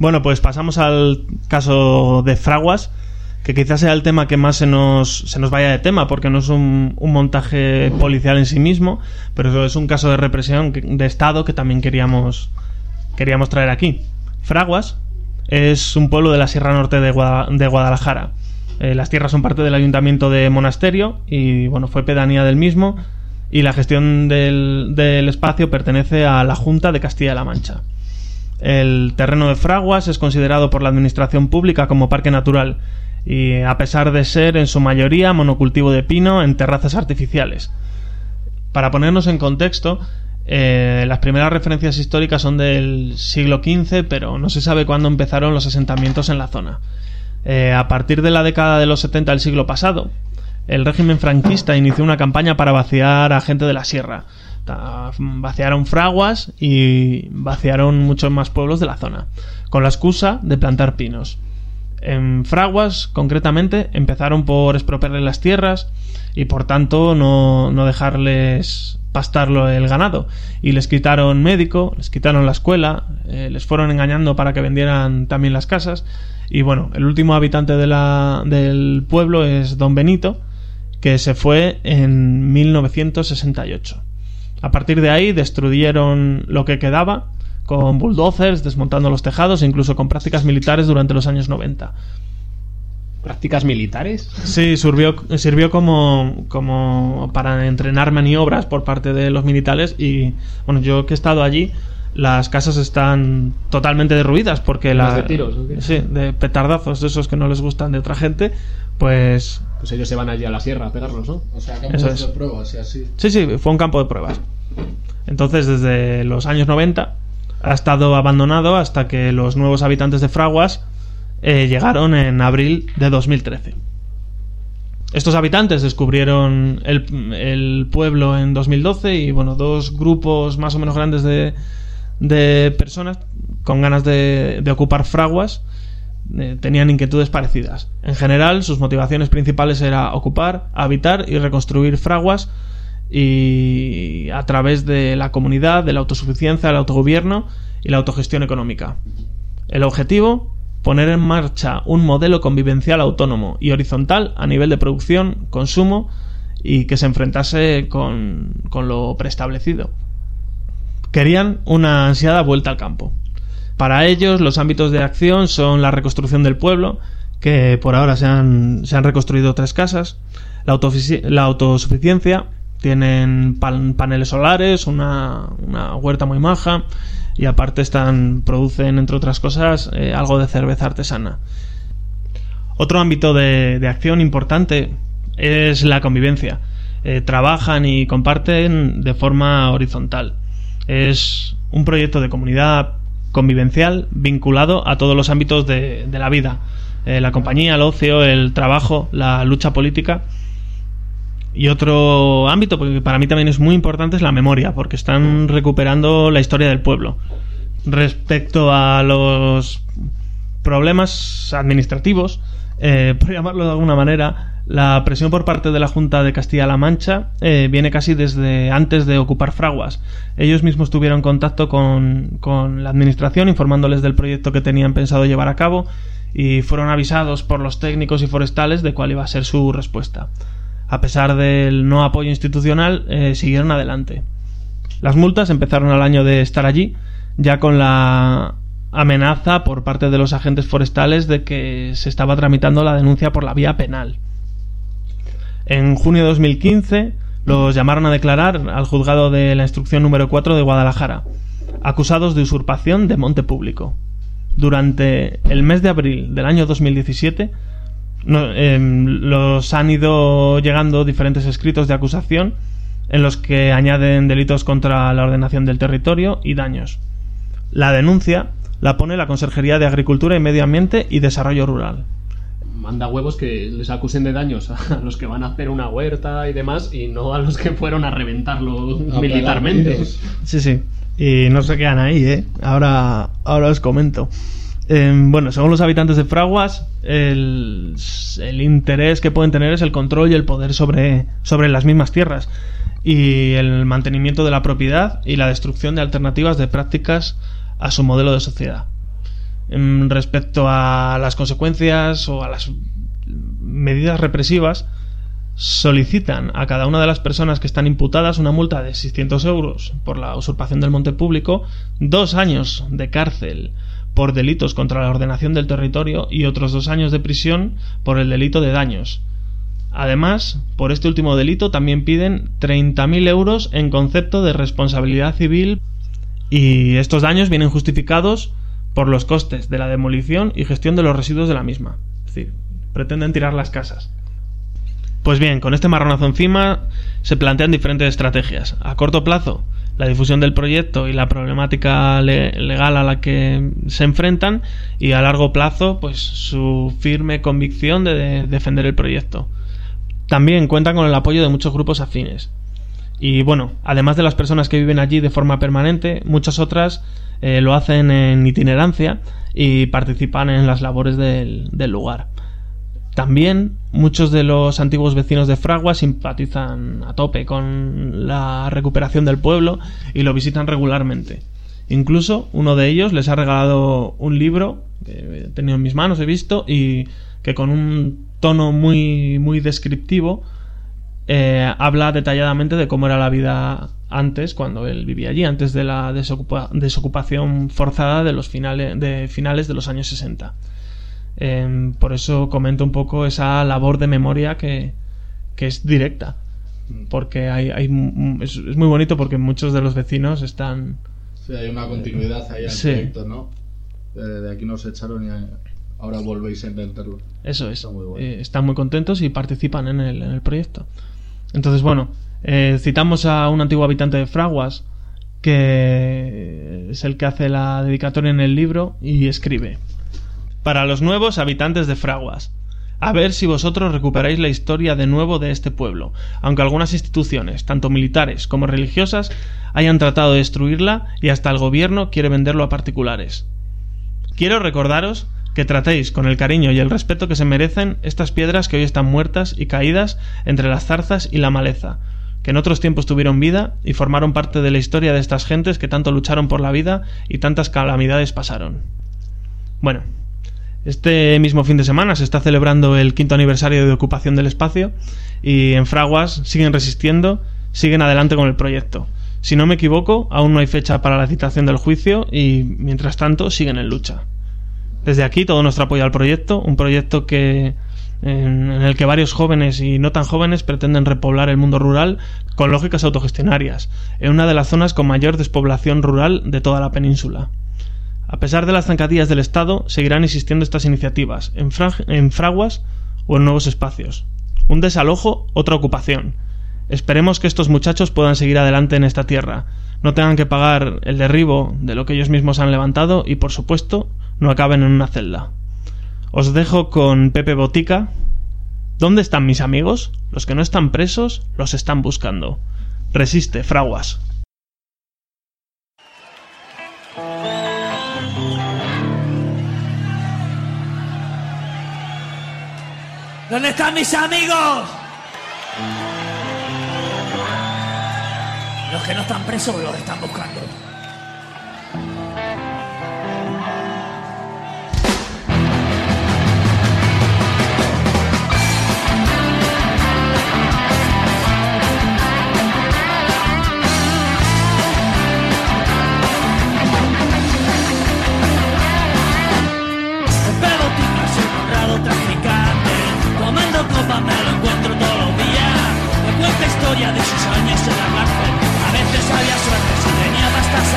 Bueno, pues pasamos al caso de Fraguas, que quizás sea el tema que más se nos, se nos vaya de tema, porque no es un, un montaje policial en sí mismo, pero es un caso de represión de Estado que también queríamos, queríamos traer aquí. Fraguas es un pueblo de la Sierra Norte de, Guada, de Guadalajara. Eh, las tierras son parte del ayuntamiento de Monasterio y bueno, fue pedanía del mismo, y la gestión del, del espacio pertenece a la Junta de Castilla-La Mancha. El terreno de Fraguas es considerado por la administración pública como parque natural, y a pesar de ser en su mayoría monocultivo de pino en terrazas artificiales. Para ponernos en contexto, eh, las primeras referencias históricas son del siglo quince, pero no se sabe cuándo empezaron los asentamientos en la zona. Eh, a partir de la década de los setenta del siglo pasado, el régimen franquista inició una campaña para vaciar a gente de la sierra. Vaciaron Fraguas y vaciaron muchos más pueblos de la zona, con la excusa de plantar pinos. En Fraguas, concretamente, empezaron por expropiarles las tierras y por tanto no, no dejarles pastarlo el ganado, y les quitaron médico, les quitaron la escuela, eh, les fueron engañando para que vendieran también las casas. Y bueno, el último habitante de la, del pueblo es don Benito, que se fue en mil novecientos sesenta y ocho. A partir de ahí destruyeron lo que quedaba con bulldozers, desmontando los tejados e incluso con prácticas militares durante los años noventa. ¿Prácticas militares? Sí, sirvió, sirvió como, como para entrenar maniobras por parte de los militares. Y bueno, yo que he estado allí, las casas están totalmente derruidas porque la, de tiros, ¿o qué? Sí, de petardazos, de esos que no les gustan de otra gente, pues pues ellos se van allí a la sierra a pegarlos, ¿no? O sea, campos es. de pruebas y así. Sí, sí, fue un campo de pruebas. Entonces, desde los años noventa ha estado abandonado hasta que los nuevos habitantes de Fraguas eh, llegaron en abril de dos mil trece. Estos habitantes descubrieron el, el pueblo en dos mil doce y bueno, dos grupos más o menos grandes de, de personas con ganas de, de ocupar Fraguas eh, tenían inquietudes parecidas. En general, sus motivaciones principales eran ocupar, habitar y reconstruir Fraguas, y a través de la comunidad, de la autosuficiencia, el autogobierno y la autogestión económica. El objetivo: poner en marcha un modelo convivencial autónomo y horizontal a nivel de producción, consumo, y que se enfrentase con, con lo preestablecido. Querían una ansiada vuelta al campo. Para ellos, los ámbitos de acción son la reconstrucción del pueblo, que por ahora se han, se han reconstruido tres casas, la, autofici- la autosuficiencia, tienen pan, paneles solares, una, una huerta muy maja, y aparte están producen, entre otras cosas, eh, algo de cerveza artesana. Otro ámbito de, de acción importante es la convivencia. Eh, trabajan y comparten de forma horizontal. Es un proyecto de comunidad convivencial vinculado a todos los ámbitos de, de la vida. Eh, la compañía, el ocio, el trabajo, la lucha política. Y otro ámbito, porque para mí también es muy importante, es la memoria, porque están recuperando la historia del pueblo. Respecto a los problemas administrativos, eh, por llamarlo de alguna manera, la presión por parte de la Junta de Castilla-La Mancha eh, viene casi desde antes de ocupar Fraguas. Ellos mismos tuvieron contacto con, con la administración, informándoles del proyecto que tenían pensado llevar a cabo, y fueron avisados por los técnicos y forestales de cuál iba a ser su respuesta. A pesar del no apoyo institucional, eh, siguieron adelante. Las multas empezaron al año de estar allí, ya con la amenaza por parte de los agentes forestales de que se estaba tramitando la denuncia por la vía penal. En junio de dos mil quince los llamaron a declarar al juzgado de la instrucción número cuatro de Guadalajara, acusados de usurpación de monte público. Durante el mes de abril del año dos mil diecisiete, No, eh, los han ido llegando diferentes escritos de acusación en los que añaden delitos contra la ordenación del territorio y daños. La denuncia la pone la Conserjería de Agricultura y Medio Ambiente y Desarrollo Rural. Manda huevos que les acusen de daños a los que van a hacer una huerta y demás, y no a los que fueron a reventarlo a militarmente. Sí, sí. Y no se quedan ahí, ¿eh? Ahora, ahora os comento. Eh, bueno, según los habitantes de Fraguas, el, el interés que pueden tener es el control y el poder sobre, sobre las mismas tierras, y el mantenimiento de la propiedad y la destrucción de alternativas de prácticas a su modelo de sociedad. en respecto a las consecuencias o a las medidas represivas, solicitan a cada una de las personas que están imputadas una multa de seiscientos euros por la usurpación del monte público, dos años de cárcel por delitos contra la ordenación del territorio y otros dos años de prisión por el delito de daños. Además, por este último delito también piden treinta mil euros en concepto de responsabilidad civil, y estos daños vienen justificados por los costes de la demolición y gestión de los residuos de la misma. Es decir, pretenden tirar las casas. Pues bien, con este marronazo encima se plantean diferentes estrategias. A corto plazo, la difusión del proyecto y la problemática le- legal a la que se enfrentan, y a largo plazo, pues su firme convicción de, de defender el proyecto. También cuentan con el apoyo de muchos grupos afines. Y bueno, además de las personas que viven allí de forma permanente, muchas otras eh, lo hacen en itinerancia y participan en las labores del, del lugar. También muchos de los antiguos vecinos de Fraguas simpatizan a tope con la recuperación del pueblo y lo visitan regularmente. Incluso uno de ellos les ha regalado un libro que he tenido en mis manos, he visto, y que con un tono muy, muy descriptivo eh, habla detalladamente de cómo era la vida antes, cuando él vivía allí, antes de la desocupa- desocupación forzada de los finales de, finales de los años sesenta. Eh, por eso comento un poco esa labor de memoria que, que es directa, porque hay, hay es, es muy bonito, porque muchos de los vecinos están... Sí, hay una continuidad ahí en el Sí. proyecto, ¿no? De, de aquí nos echaron y ahora volvéis a intentarlo. Eso es. Está muy bueno. Eh, están muy contentos y participan en el, en el proyecto. Entonces, bueno, eh, citamos a un antiguo habitante de Fraguas, que es el que hace la dedicatoria en el libro, y escribe: para los nuevos habitantes de Fraguas, a ver si vosotros recuperáis la historia de nuevo de este pueblo, aunque algunas instituciones, tanto militares como religiosas, hayan tratado de destruirla y hasta el gobierno quiere venderlo a particulares. Quiero recordaros que tratéis con el cariño y el respeto que se merecen estas piedras que hoy están muertas y caídas entre las zarzas y la maleza, que en otros tiempos tuvieron vida y formaron parte de la historia de estas gentes que tanto lucharon por la vida y tantas calamidades pasaron. Bueno, este mismo fin de semana se está celebrando el quinto aniversario de ocupación del espacio, y en Fraguas siguen resistiendo, siguen adelante con el proyecto. Si no me equivoco, aún no hay fecha para la citación del juicio y, mientras tanto, siguen en lucha. Desde aquí, todo nuestro apoyo al proyecto, un proyecto que en, en el que varios jóvenes y no tan jóvenes pretenden repoblar el mundo rural con lógicas autogestionarias, en una de las zonas con mayor despoblación rural de toda la península. A pesar de las zancadillas del Estado, seguirán existiendo estas iniciativas, en, fra- en Fraguas o en nuevos espacios. Un desalojo, otra ocupación. Esperemos que estos muchachos puedan seguir adelante en esta tierra, no tengan que pagar el derribo de lo que ellos mismos han levantado y, por supuesto, no acaben en una celda. Os dejo con Pepe Botica. ¿Dónde están mis amigos? Los que no están presos los están buscando. Resiste, Fraguas. ¿Dónde están mis amigos? Los que no están presos los están buscando. Bebo tinta, soy un honrado traficante. Tomando copa me lo encuentro todos los días. Me cuenta historia de sus años en la cárcel. A veces había suerte si tenía pasta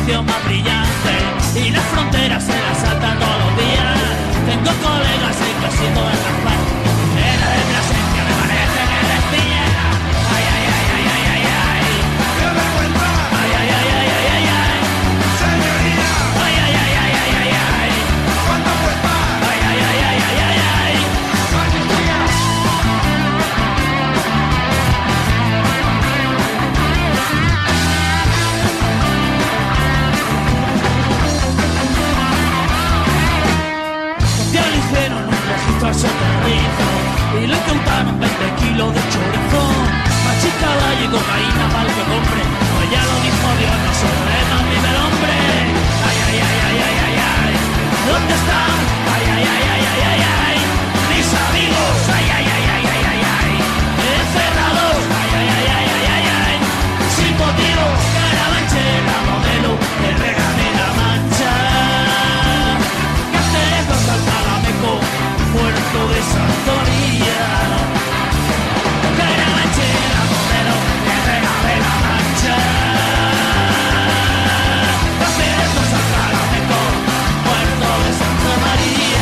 opción más brillante y las fronteras se las saltan todos los días. Tengo colegas en casi todas las partes. Era de presencia, me parece que respira. Ay, ay, ay, ay, ay, ay, ay. ¡Qué vergüenza! Ay, ay, ay, ay, ay, ay, ay. Señoría. Ay, ay, ay, ay, ay, ay, ay. ¿Cuánto cuesta? Ay, ay, ay, ay, ay, ay, ay. ¡Policía! Ya le hicieron un registro al soterrizo y le contaron veinte kilos de chorizo. Machis, caballo y cocaína para el que compre. Pues ya lo dijo Dios, no se ve más ni del hombre. Ay, ay, ay, ay, ay, ay, ay. ¿Dónde están? Ay, ay, ay, ay, ay, ay, ay. Mis amigos. Ay, ay, ay, ay, ay, ay, ay. Encerrados. Ay, ay, ay, ay, ay, ay, ay. Sin motivo. Carabanche, la modelo. El regame la mancha. Castellos al Talameco. Puerto de Santoría. Carabanche, la modelo. El regame la mancha. Castellos al Talameco. Puerto de Santa María.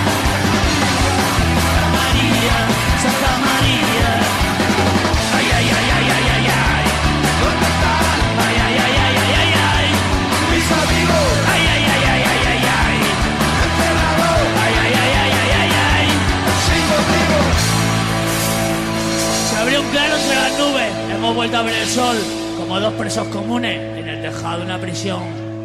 Santa María, Santa María. Ay, ay, ay, ay, ay, ay, ay. ¿Dónde están? Ay, ay, ay, ay, ay, ay, ay. Mis amigos. Ay, ay, ay, ay, ay, ay, ay. Encerrados. Ay, ay, ay, ay, ay, ay, ay. Sin motivo. Se abrió un claro entre las nubes. Hemos vuelto a ver el sol como dos presos comunes en el tejado de una prisión.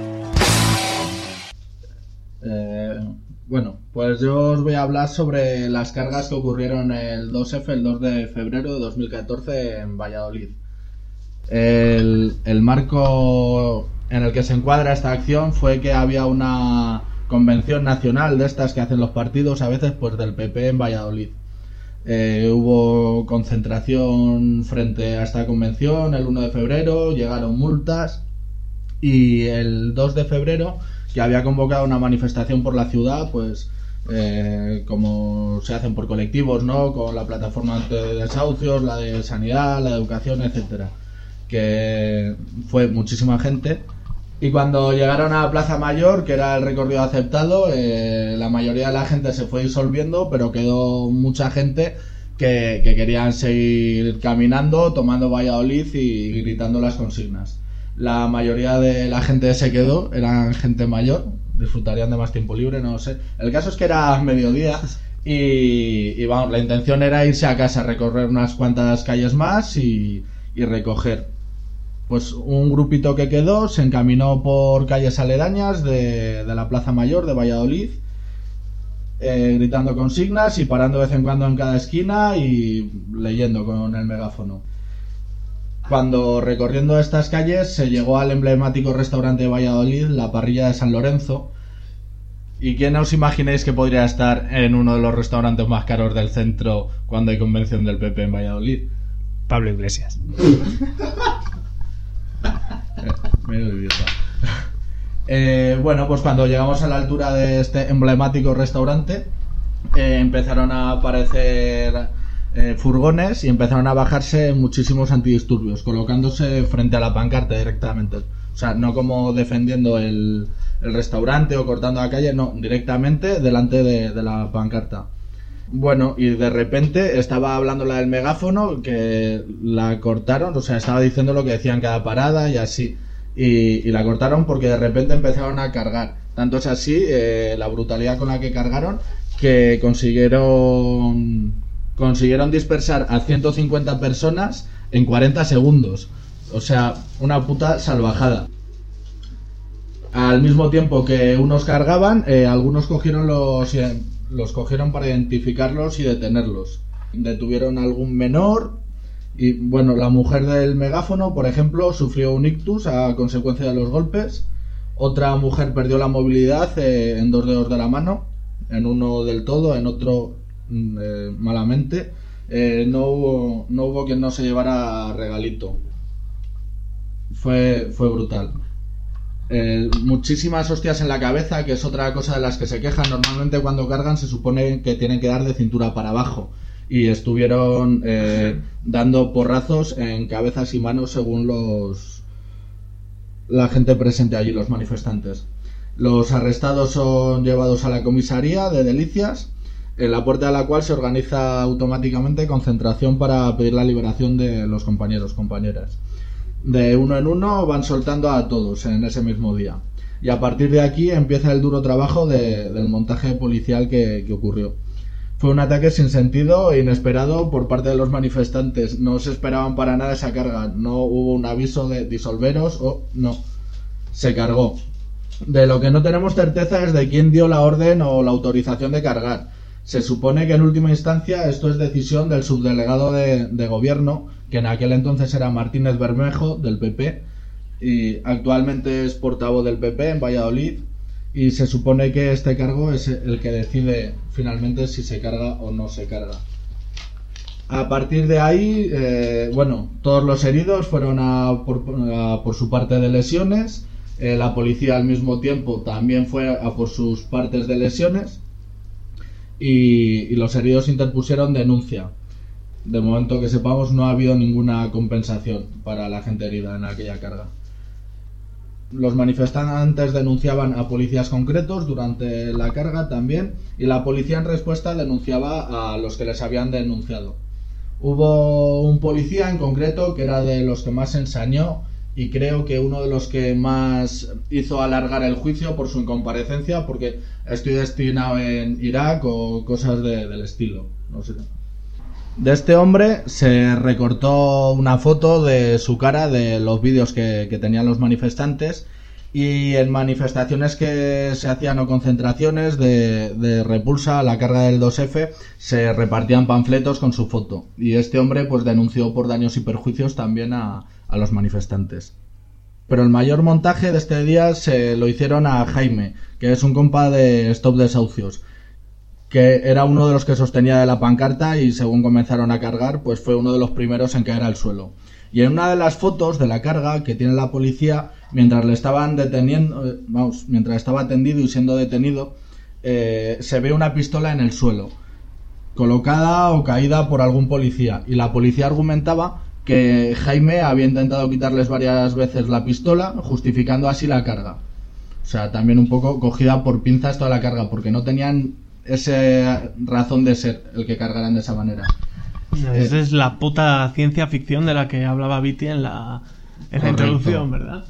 Eh, bueno, pues yo os voy a hablar sobre las cargas que ocurrieron el dos F, el dos de febrero de dos mil catorce en Valladolid. El, el marco en el que se encuadra esta acción fue que había una convención nacional de estas que hacen los partidos a veces, pues del P P en Valladolid. Eh, hubo concentración frente a esta convención el uno de febrero, llegaron multas y el dos de febrero, que había convocado una manifestación por la ciudad, pues eh, como se hacen por colectivos, ¿no? Con la plataforma de desahucios, la de sanidad, la de educación, etcétera, que fue muchísima gente. Y cuando llegaron a Plaza Mayor, que era el recorrido aceptado, eh, la mayoría de la gente se fue disolviendo, pero quedó mucha gente que, que querían seguir caminando, tomando Valladolid y gritando las consignas. La mayoría de la gente se quedó, eran gente mayor, disfrutarían de más tiempo libre, no lo sé. El caso es que era mediodía y, y vamos, la intención era irse a casa, recorrer unas cuantas calles más y, y recoger. Pues un grupito que quedó se encaminó por calles aledañas de, de la Plaza Mayor de Valladolid, eh, gritando consignas y parando de vez en cuando en cada esquina y leyendo con el megáfono. Cuando recorriendo estas calles se llegó al emblemático restaurante de Valladolid, la Parrilla de San Lorenzo. ¿Y quién os imagináis que podría estar en uno de los restaurantes más caros del centro cuando hay convención del P P en Valladolid? Pablo Iglesias. eh, bueno, pues cuando llegamos a la altura de este emblemático restaurante, eh, empezaron a aparecer eh, furgones y empezaron a bajarse muchísimos antidisturbios, colocándose frente a la pancarta directamente. O sea, no como defendiendo el, el restaurante o cortando la calle, no, directamente delante de, de la pancarta. Bueno, y de repente estaba hablando la del megáfono, que la cortaron, o sea, estaba diciendo lo que decía en cada parada y así. Y, y la cortaron porque de repente empezaron a cargar. Tanto es así, eh, la brutalidad con la que cargaron, que consiguieron consiguieron dispersar a ciento cincuenta personas en cuarenta segundos. O sea, una puta salvajada. Al mismo tiempo que unos cargaban, eh, algunos cogieron los... los cogieron para identificarlos y detenerlos. Detuvieron a algún menor y, bueno, la mujer del megáfono, por ejemplo, sufrió un ictus a consecuencia de los golpes. Otra mujer perdió la movilidad eh, en dos dedos de la mano, en uno del todo, en otro eh, malamente. Eh, no hubo, no hubo quien no se llevara regalito. Fue, fue brutal. Eh, muchísimas hostias en la cabeza, que es otra cosa de las que se quejan. Normalmente cuando cargan se supone que tienen que dar de cintura para abajo, y estuvieron eh, dando porrazos en cabezas y manos según los la gente presente allí, los manifestantes. Los arrestados son llevados a la comisaría de Delicias, en la puerta de la cual se organiza automáticamente concentración para pedir la liberación de los compañeros, compañeras. De uno en uno van soltando a todos en ese mismo día. Y a partir de aquí empieza el duro trabajo de, del montaje policial que, que ocurrió. Fue un ataque sin sentido e inesperado por parte de los manifestantes. No se esperaban para nada esa carga. No hubo un aviso de disolveros o no. Se cargó. De lo que no tenemos certeza es de quién dio la orden o la autorización de cargar. Se supone que en última instancia esto es decisión del subdelegado de, de gobierno, que en aquel entonces era Martínez Bermejo, del P P, y actualmente es portavoz del P P en Valladolid, y se supone que este cargo es el que decide finalmente si se carga o no se carga. A partir de ahí, eh, bueno, todos los heridos fueron a por, a por su parte de lesiones, eh, la policía al mismo tiempo también fue a por sus partes de lesiones, y, y los heridos interpusieron denuncia. De momento que sepamos no ha habido ninguna compensación para la gente herida en aquella carga. Los manifestantes denunciaban a policías concretos durante la carga también, y la policía en respuesta denunciaba a los que les habían denunciado. Hubo un policía en concreto que era de los que más ensañó y creo que uno de los que más hizo alargar el juicio por su incomparecencia, porque estoy destinado en Irak o cosas de, del estilo, no sé. De este hombre se recortó una foto de su cara de los vídeos que, que tenían los manifestantes, y en manifestaciones que se hacían o concentraciones de, de repulsa a la carga del dos efe se repartían panfletos con su foto, y este hombre pues denunció por daños y perjuicios también a, a los manifestantes. Pero el mayor montaje de este día se lo hicieron a Jaime, que es un compa de Stop Desahucios, que era uno de los que sostenía de la pancarta, y según comenzaron a cargar, pues fue uno de los primeros en caer al suelo. Y en una de las fotos de la carga que tiene la policía, mientras le estaban deteniendo, eh, vamos, mientras estaba tendido y siendo detenido, eh, se ve una pistola en el suelo, colocada o caída por algún policía, y la policía argumentaba que Jaime había intentado quitarles varias veces la pistola, justificando así la carga. O sea, también un poco cogida por pinzas toda la carga, porque no tenían esa razón de ser el que cargaran de esa manera. Esa eh, es la puta ciencia ficción de la que hablaba Viti en la, en la introducción, ¿verdad?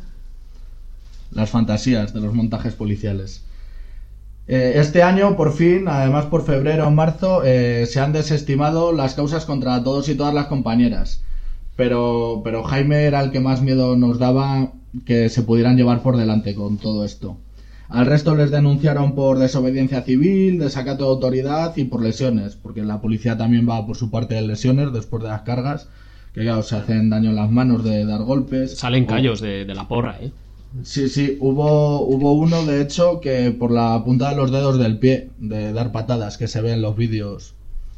Las fantasías de los montajes policiales. Eh, este año, por fin, además por febrero o marzo, eh, se han desestimado las causas contra todos y todas las compañeras. Pero, pero Jaime era el que más miedo nos daba que se pudieran llevar por delante con todo esto. Al resto les denunciaron por desobediencia civil, desacato de autoridad y por lesiones, porque la policía también va por su parte de lesiones después de las cargas, que claro, se hacen daño en las manos de dar golpes. Salen o... callos de, de la porra, ¿eh? Sí, sí, hubo, hubo uno de hecho que por la punta de los dedos del pie, de dar patadas, que se ve en los vídeos.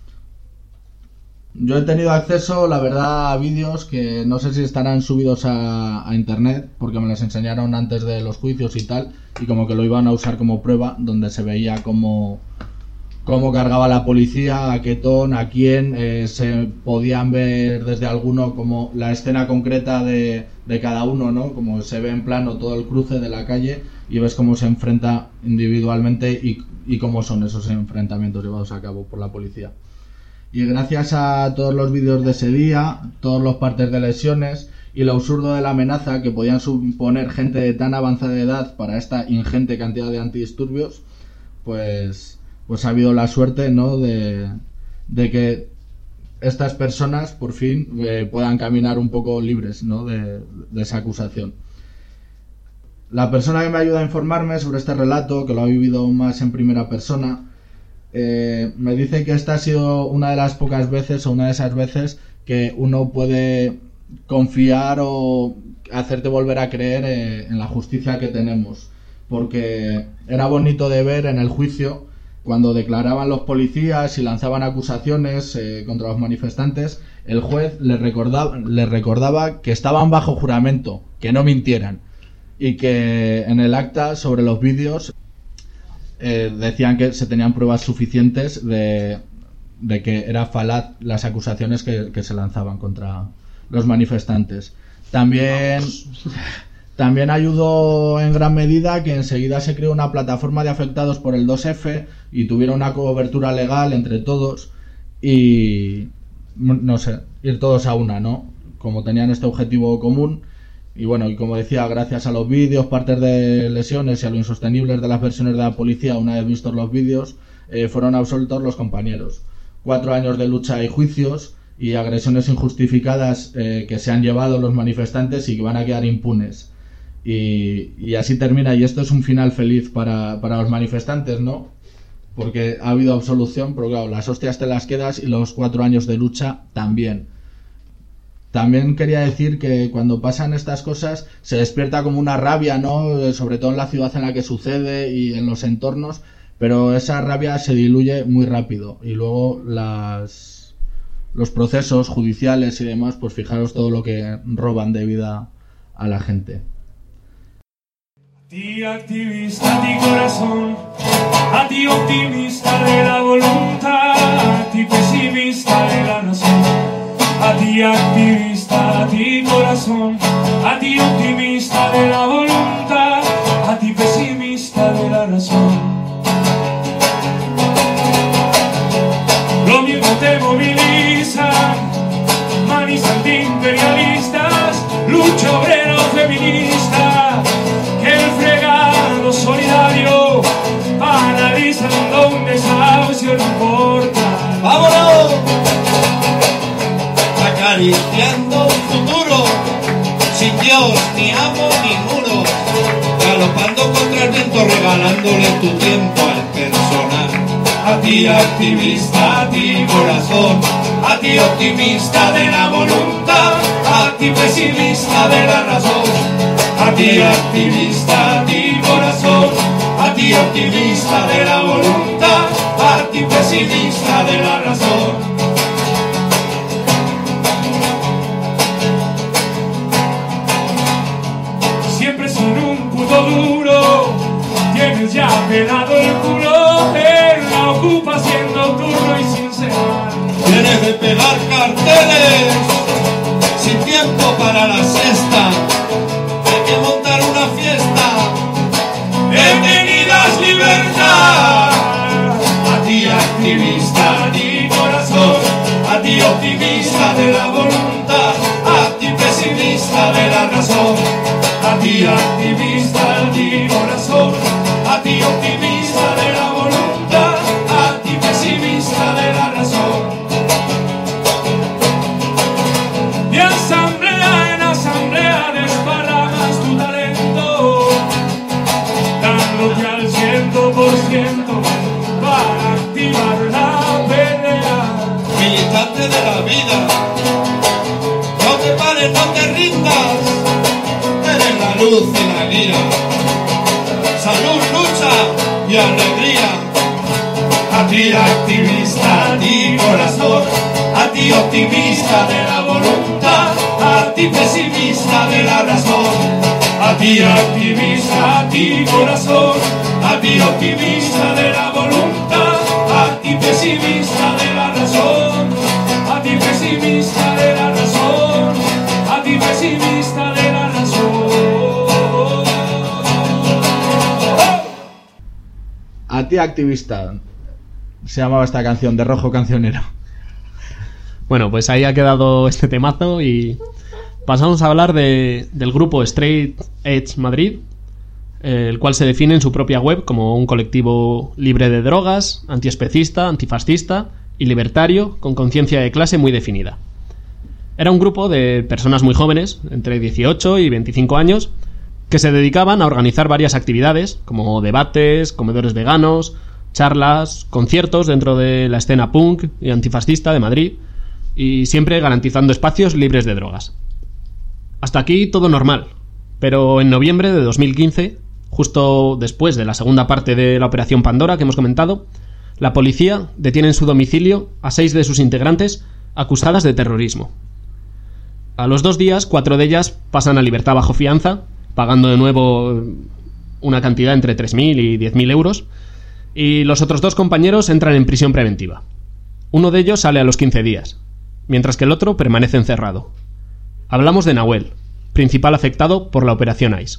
Yo he tenido acceso, la verdad, a vídeos que no sé si estarán subidos a, a internet, porque me los enseñaron antes de los juicios y tal, y como que lo iban a usar como prueba, donde se veía cómo, cómo cargaba la policía, a qué ton, a quién, eh, se podían ver desde alguno como la escena concreta de, de cada uno, ¿no? Como se ve en plano todo el cruce de la calle y ves cómo se enfrenta individualmente y, y cómo son esos enfrentamientos llevados a cabo por la policía. Y gracias a todos los vídeos de ese día, todos los partes de lesiones y lo absurdo de la amenaza que podían suponer gente de tan avanzada edad para esta ingente cantidad de antidisturbios, pues, pues ha habido la suerte, ¿no?, de, de que estas personas por fin eh, puedan caminar un poco libres, ¿no?, de, de esa acusación. La persona que me ayuda a informarme sobre este relato, que lo ha vivido más en primera persona, Eh, me dice que esta ha sido una de las pocas veces o una de esas veces que uno puede confiar o hacerte volver a creer eh, en la justicia que tenemos, porque era bonito de ver en el juicio cuando declaraban los policías y lanzaban acusaciones eh, contra los manifestantes. El juez les recordaba, les recordaba que estaban bajo juramento, que no mintieran, y que en el acta sobre los vídeos Eh, decían que se tenían pruebas suficientes de, de que era falaz las acusaciones que, que se lanzaban contra los manifestantes. También, También ayudó en gran medida que enseguida se creó una plataforma de afectados por el dos efe y tuviera una cobertura legal entre todos y, no sé, ir todos a una, ¿no? Como tenían este objetivo común. Y bueno, y como decía, gracias a los vídeos, partes de lesiones y a lo insostenibles de las versiones de la policía, una vez vistos los vídeos, eh, fueron absueltos los compañeros. Cuatro años de lucha y juicios y agresiones injustificadas eh, que se han llevado los manifestantes y que van a quedar impunes. Y, y así termina, y esto es un final feliz para, para los manifestantes, ¿no? Porque ha habido absolución, pero claro, las hostias te las quedas y los cuatro años de lucha también. También quería decir que cuando pasan estas cosas se despierta como una rabia, ¿no? Sobre todo en la ciudad en la que sucede y en los entornos, pero esa rabia se diluye muy rápido y luego las los procesos judiciales y demás, pues fijaros todo lo que roban de vida a la gente. A ti activista, a ti corazón, a ti optimista de la voluntad, a ti pesimista de la razón. A ti activista, a ti corazón, a ti optimista de la voluntad, a ti pesimista de la razón. Lo mismo te moviliza, manis antiimperialistas, lucha obrero feminista, que el fregado solidario paralizando un desahucio no importa. ¡Vámonos! Acariciando un futuro, sin Dios ni amo ninguno, galopando contra el viento, regalándole tu tiempo al personal. A ti activista, a ti corazón, a ti optimista de la voluntad, a ti pesimista de la razón. A ti activista, a ti corazón, a ti optimista de la voluntad, a ti pesimista de la razón. Duro, tienes ya pelado el culo, él la ocupa haciendo turno y sin cenar. Tienes de pegar carteles, sin tiempo para la siesta, hay que montar una fiesta, bienvenidas libertad. A ti activista, a ti corazón, a ti optimista de la voluntad, a ti pesimista de la razón. A ti activista, a ti corazón, a ti optimista de la voluntad, a ti pesimista de la razón. De asamblea en asamblea desparramas tu talento, dándote al ciento por ciento para activar la pelea. Militante de la vida, no te pares, no te rindas. La luz y la guía, salud, lucha y alegría. A ti activista, a ti corazón, a ti optimista de la voluntad, a ti pesimista de la razón. A ti activista, a ti corazón, a ti optimista de la voluntad, a ti pesimista de la razón. A ti pesimista de la razón, a ti pesimista de la razón. A ti activista, se llamaba esta canción de Rojo Cancionero. Bueno, pues ahí ha quedado este temazo y pasamos a hablar de, del grupo Straight Edge Madrid, eh, el cual se define en su propia web como un colectivo libre de drogas, antiespecista, antifascista y libertario, con conciencia de clase muy definida. Era un grupo de personas muy jóvenes, entre dieciocho y veinticinco años, que se dedicaban a organizar varias actividades, como debates, comedores veganos, charlas, conciertos dentro de la escena punk y antifascista de Madrid, y siempre garantizando espacios libres de drogas. Hasta aquí todo normal, pero en noviembre de dos mil quince, justo después de la segunda parte de la Operación Pandora que hemos comentado, la policía detiene en su domicilio a seis de sus integrantes acusadas de terrorismo. A los dos días, cuatro de ellas pasan a libertad bajo fianza, pagando de nuevo una cantidad entre tres mil y diez mil euros, y los otros dos compañeros entran en prisión preventiva. Uno de ellos sale a los quince días, mientras que el otro permanece encerrado. Hablamos de Nahuel, principal afectado por la Operación Ice.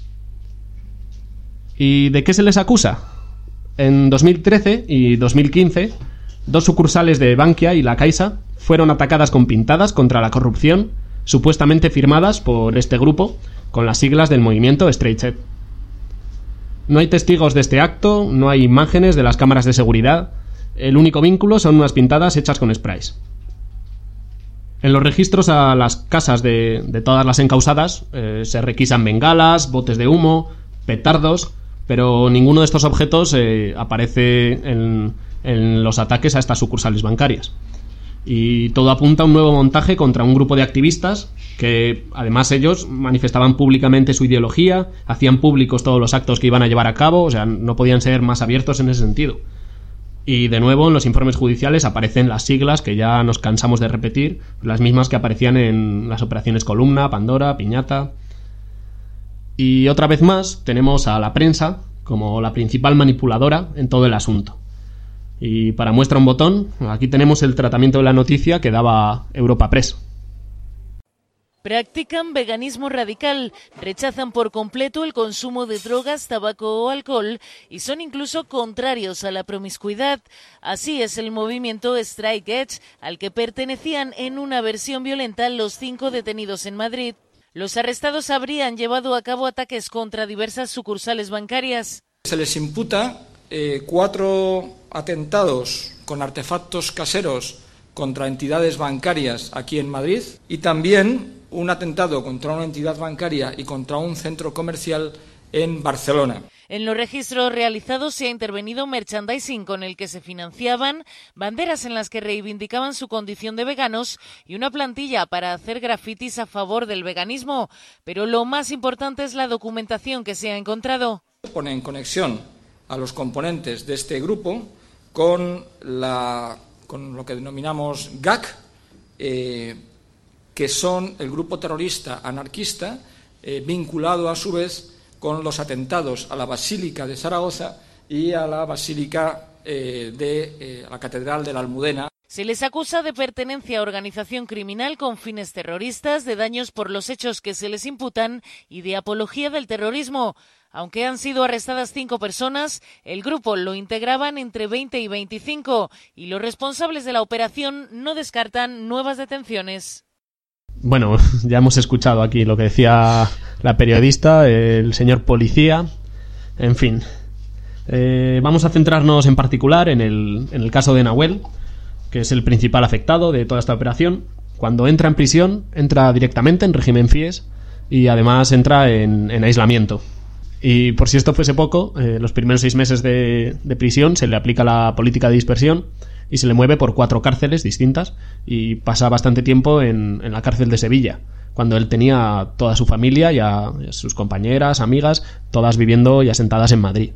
¿Y de qué se les acusa? En dos mil trece y dos mil quince, dos sucursales de Bankia y La Caixa fueron atacadas con pintadas contra la corrupción, supuestamente firmadas por este grupo con las siglas del movimiento Straight Edge. No hay testigos de este acto, no hay imágenes de las cámaras de seguridad. El único vínculo son unas pintadas hechas con sprays. En los registros a las casas de, de todas las encausadas eh, se requisan bengalas, botes de humo, petardos, pero ninguno de estos objetos eh, aparece en, en los ataques a estas sucursales bancarias. Y todo apunta a un nuevo montaje contra un grupo de activistas que, además, ellos manifestaban públicamente su ideología, hacían públicos todos los actos que iban a llevar a cabo, o sea, no podían ser más abiertos en ese sentido. Y de nuevo, en los informes judiciales aparecen las siglas que ya nos cansamos de repetir, las mismas que aparecían en las operaciones Columna, Pandora, Piñata. Y otra vez más tenemos a la prensa como la principal manipuladora en todo el asunto. Y para muestra un botón, aquí tenemos el tratamiento de la noticia que daba Europa Press. Practican veganismo radical, rechazan por completo el consumo de drogas, tabaco o alcohol y son incluso contrarios a la promiscuidad. Así es el movimiento Straight Edge, al que pertenecían en una versión violenta los cinco detenidos en Madrid. Los arrestados habrían llevado a cabo ataques contra diversas sucursales bancarias. Se les imputa eh, cuatro atentados con artefactos caseros contra entidades bancarias aquí en Madrid y también un atentado contra una entidad bancaria y contra un centro comercial en Barcelona. En los registros realizados se ha intervenido merchandising con el que se financiaban, banderas en las que reivindicaban su condición de veganos y una plantilla para hacer grafitis a favor del veganismo. Pero lo más importante es la documentación que se ha encontrado. Pone en conexión a los componentes de este grupo con, la, con lo que denominamos G A C, eh, que son el grupo terrorista anarquista eh, vinculado a su vez con los atentados a la Basílica de Zaragoza y a la Basílica eh, de eh, la Catedral de la Almudena. Se les acusa de pertenencia a organización criminal con fines terroristas, de daños por los hechos que se les imputan y de apología del terrorismo. Aunque han sido arrestadas cinco personas, el grupo lo integraban entre veinte y veinticinco y los responsables de la operación no descartan nuevas detenciones. Bueno, ya hemos escuchado aquí lo que decía la periodista, el señor policía, en fin. Eh, vamos a centrarnos en particular en el, en el caso de Nahuel, que es el principal afectado de toda esta operación. Cuando entra en prisión, entra directamente en régimen FIES y además entra en, en aislamiento. Y por si esto fuese poco, eh, los primeros seis meses de, de prisión se le aplica la política de dispersión y se le mueve por cuatro cárceles distintas y pasa bastante tiempo en, en la cárcel de Sevilla, cuando él tenía toda su familia y a, y a sus compañeras, amigas, todas viviendo y asentadas en Madrid.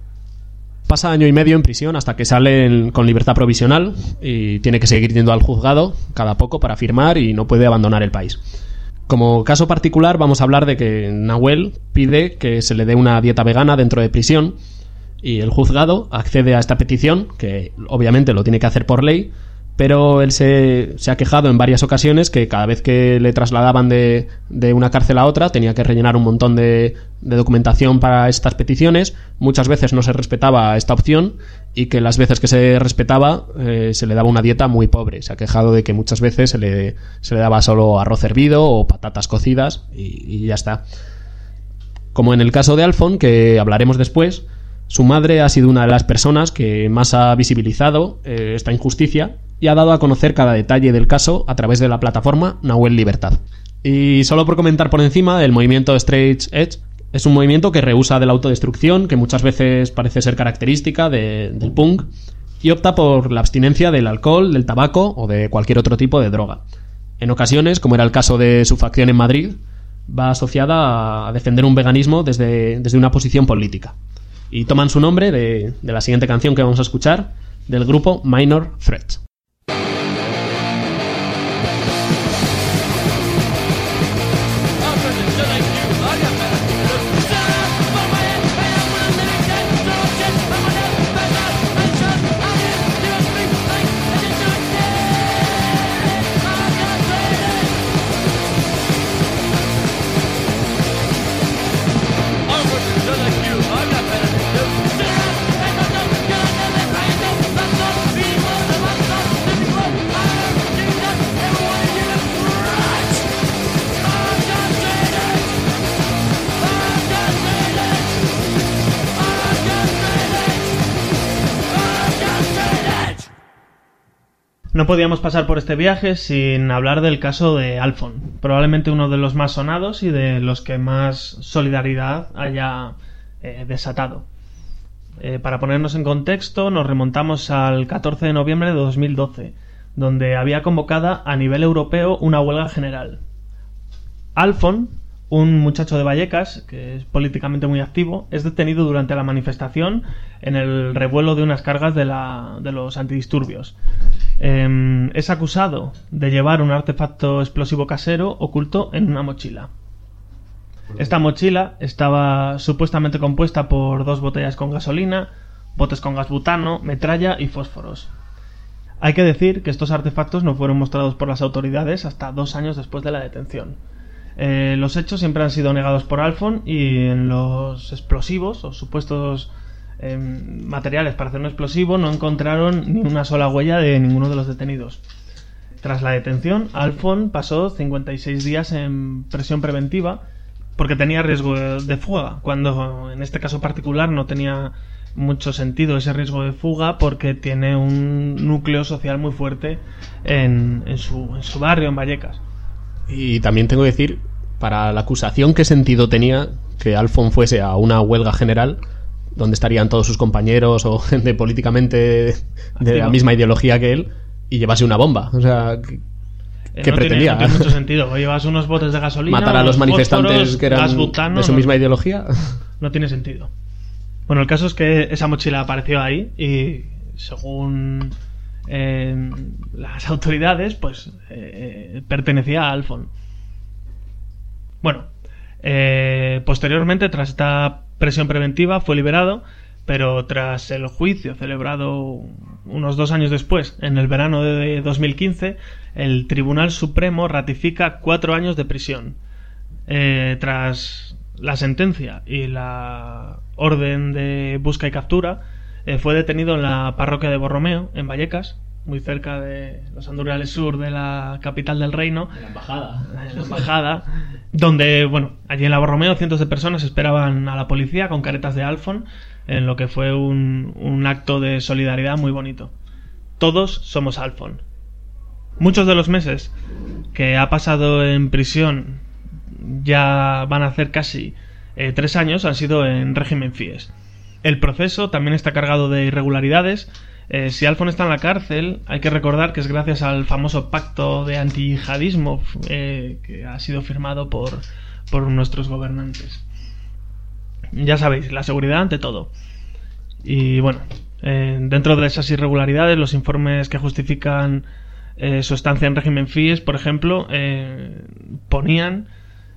Pasa año y medio en prisión hasta que sale en, con libertad provisional y tiene que seguir yendo al juzgado cada poco para firmar y no puede abandonar el país. Como caso particular vamos a hablar de que Nahuel pide que se le dé una dieta vegana dentro de prisión y el juzgado accede a esta petición, que obviamente lo tiene que hacer por ley, pero él se, se ha quejado en varias ocasiones que cada vez que le trasladaban de, de una cárcel a otra tenía que rellenar un montón de, de documentación para estas peticiones, muchas veces no se respetaba esta opción y que las veces que se respetaba eh, se le daba una dieta muy pobre. Se ha quejado de que muchas veces se le, se le daba solo arroz hervido o patatas cocidas y, y ya está. Como en el caso de Alfon, que hablaremos después, su madre ha sido una de las personas que más ha visibilizado eh, esta injusticia y ha dado a conocer cada detalle del caso a través de la plataforma Nahuel Libertad. Y solo por comentar por encima, el movimiento Straight Edge es un movimiento que rehúsa de la autodestrucción, que muchas veces parece ser característica de, del punk, y opta por la abstinencia del alcohol, del tabaco o de cualquier otro tipo de droga. En ocasiones, como era el caso de su facción en Madrid, va asociada a defender un veganismo desde, desde una posición política. Y toman su nombre de, de la siguiente canción que vamos a escuchar, del grupo Minor Threat. No podíamos pasar por este viaje sin hablar del caso de Alfon, probablemente uno de los más sonados y de los que más solidaridad haya eh, desatado. Eh, para ponernos en contexto, nos remontamos al catorce de noviembre de dos mil doce, donde había convocada a nivel europeo una huelga general. Alfon, un muchacho de Vallecas, que es políticamente muy activo, es detenido durante la manifestación en el revuelo de unas cargas de, la, de los antidisturbios. Eh, es acusado de llevar un artefacto explosivo casero oculto en una mochila. Esta mochila estaba supuestamente compuesta por dos botellas con gasolina, botes con gas butano, metralla y fósforos. Hay que decir que estos artefactos no fueron mostrados por las autoridades hasta dos años después de la detención. Eh, los hechos siempre han sido negados por Alfon, y en los explosivos o supuestos eh, materiales para hacer un explosivo no encontraron ni una sola huella de ninguno de los detenidos. Tras la detención, Alfon pasó cincuenta y seis días en prisión preventiva porque tenía riesgo de fuga, cuando en este caso particular no tenía mucho sentido ese riesgo de fuga porque tiene un núcleo social muy fuerte en, en, su, en su barrio, en Vallecas. Y también tengo que decir, para la acusación, ¿qué sentido tenía que Alfon fuese a una huelga general donde estarían todos sus compañeros o gente políticamente de la misma ideología que él y llevase una bomba? O sea, ¿qué, eh, ¿qué no pretendía? Tiene, no tiene mucho sentido. O llevas unos botes de gasolina, matar a los manifestantes fósforos, que eran butano, de su no, misma ideología. No tiene sentido. Bueno, el caso es que esa mochila apareció ahí y según eh, las autoridades, pues eh, pertenecía a Alfon. Bueno, eh, posteriormente, tras esta presión preventiva, fue liberado, pero tras el juicio celebrado unos dos años después, en el verano de dos mil quince, el Tribunal Supremo ratifica cuatro años de prisión. Eh, tras la sentencia y la orden de busca y captura, eh, fue detenido en la parroquia de Borromeo, en Vallecas, muy cerca de los Andurriales Sur, de la capital del reino. De la embajada. De la embajada, donde, bueno, allí en la Borromeo cientos de personas esperaban a la policía con caretas de Alfon, en lo que fue un, un acto de solidaridad muy bonito. Todos somos Alfon. Muchos de los meses que ha pasado en prisión, ya van a hacer casi eh, tres años, han sido en régimen FIES. El proceso también está cargado de irregularidades. Eh, si Alfon está en la cárcel, hay que recordar que es gracias al famoso pacto de antiyihadismo eh, que ha sido firmado por, por nuestros gobernantes. Ya sabéis, la seguridad ante todo. Y bueno, eh, dentro de esas irregularidades, los informes que justifican eh, su estancia en régimen FIES, por ejemplo, eh, ponían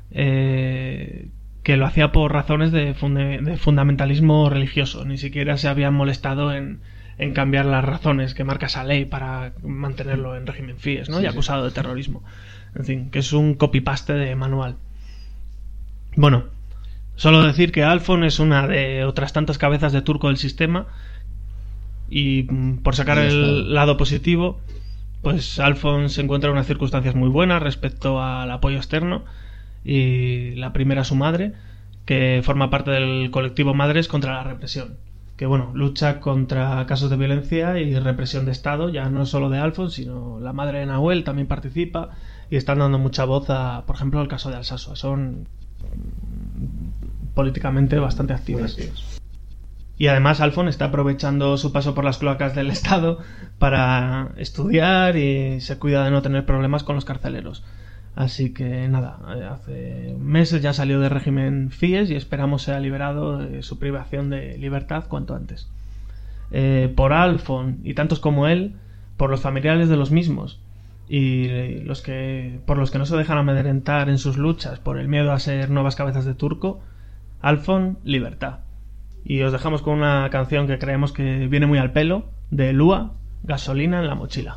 eh, que lo hacía por razones de, funde- de fundamentalismo religioso. Ni siquiera se habían molestado en en cambiar las razones que marca esa ley para mantenerlo en régimen FIES, ¿no? Sí, y acusado sí. de terrorismo. En fin, que es un copy-paste de manual. Bueno, solo decir que Alfon es una de otras tantas cabezas de turco del sistema, y por sacar el lado positivo, pues Alfon se encuentra en unas circunstancias muy buenas respecto al apoyo externo, y la primera, su madre, que forma parte del colectivo Madres contra la Represión, que bueno, lucha contra casos de violencia y represión de Estado, ya no solo de Alfon, sino la madre de Nahuel también participa, y están dando mucha voz a, por ejemplo, el caso de Alsasua. Son políticamente bastante activas. Y además Alfon está aprovechando su paso por las cloacas del Estado para estudiar y se cuida de no tener problemas con los carceleros. Así que nada, hace meses ya salió de régimen FIES y esperamos sea liberado de su privación de libertad cuanto antes. Eh, por Alfon y tantos como él, por los familiares de los mismos y los que por los que no se dejan amedrentar en sus luchas por el miedo a ser nuevas cabezas de turco, Alfon, libertad. Y os dejamos con una canción que creemos que viene muy al pelo, de Lua, Gasolina en la mochila.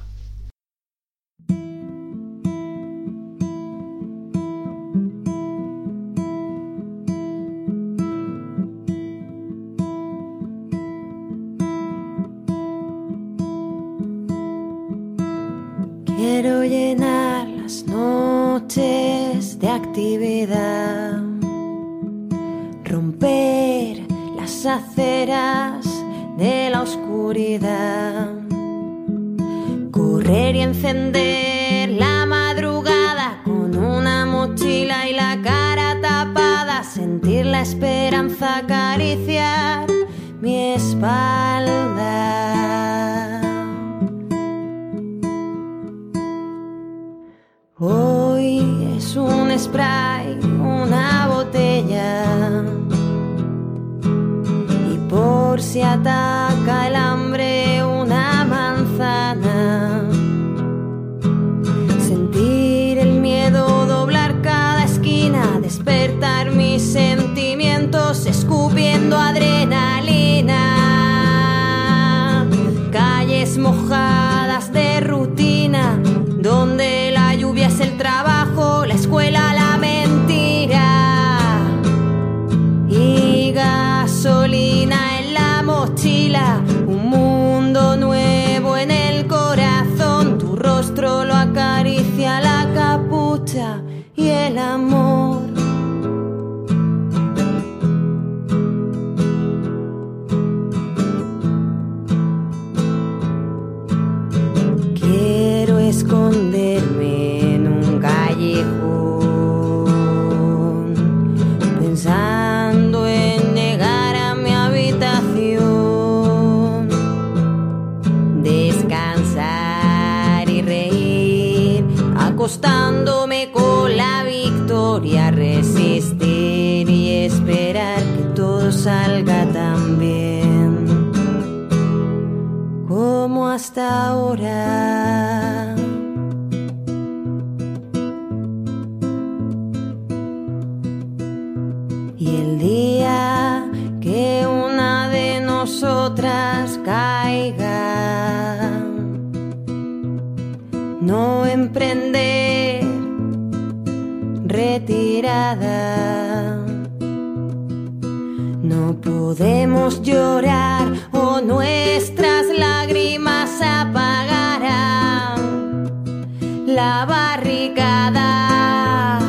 Quiero llenar las noches de actividad, romper las aceras de la oscuridad, correr correr y encender la madrugada con una mochila y la cara tapada, sentir la esperanza acariciar mi espalda. Hoy es un spray, una botella, y por si ataca el hambre una manzana. Sentir el miedo doblar cada esquina, despertar mis sentimientos escupiendo adrenalina. Calles mojadas de rutina, donde la lluvia es el trabajo, la escuela la mentira, y gasolina en la mochila, un mundo nuevo en el corazón. Tu rostro lo acaricia la capucha y el amor. Quiero esconderme en un callejón, pensando en llegar a mi habitación, descansar y reír, acostándome con la victoria, resistir y esperar que todo salga tan bien como hasta ahora. Y el día que una de nosotras caiga, no emprender retirada. No podemos llorar o nuestras lágrimas apagarán la barricada.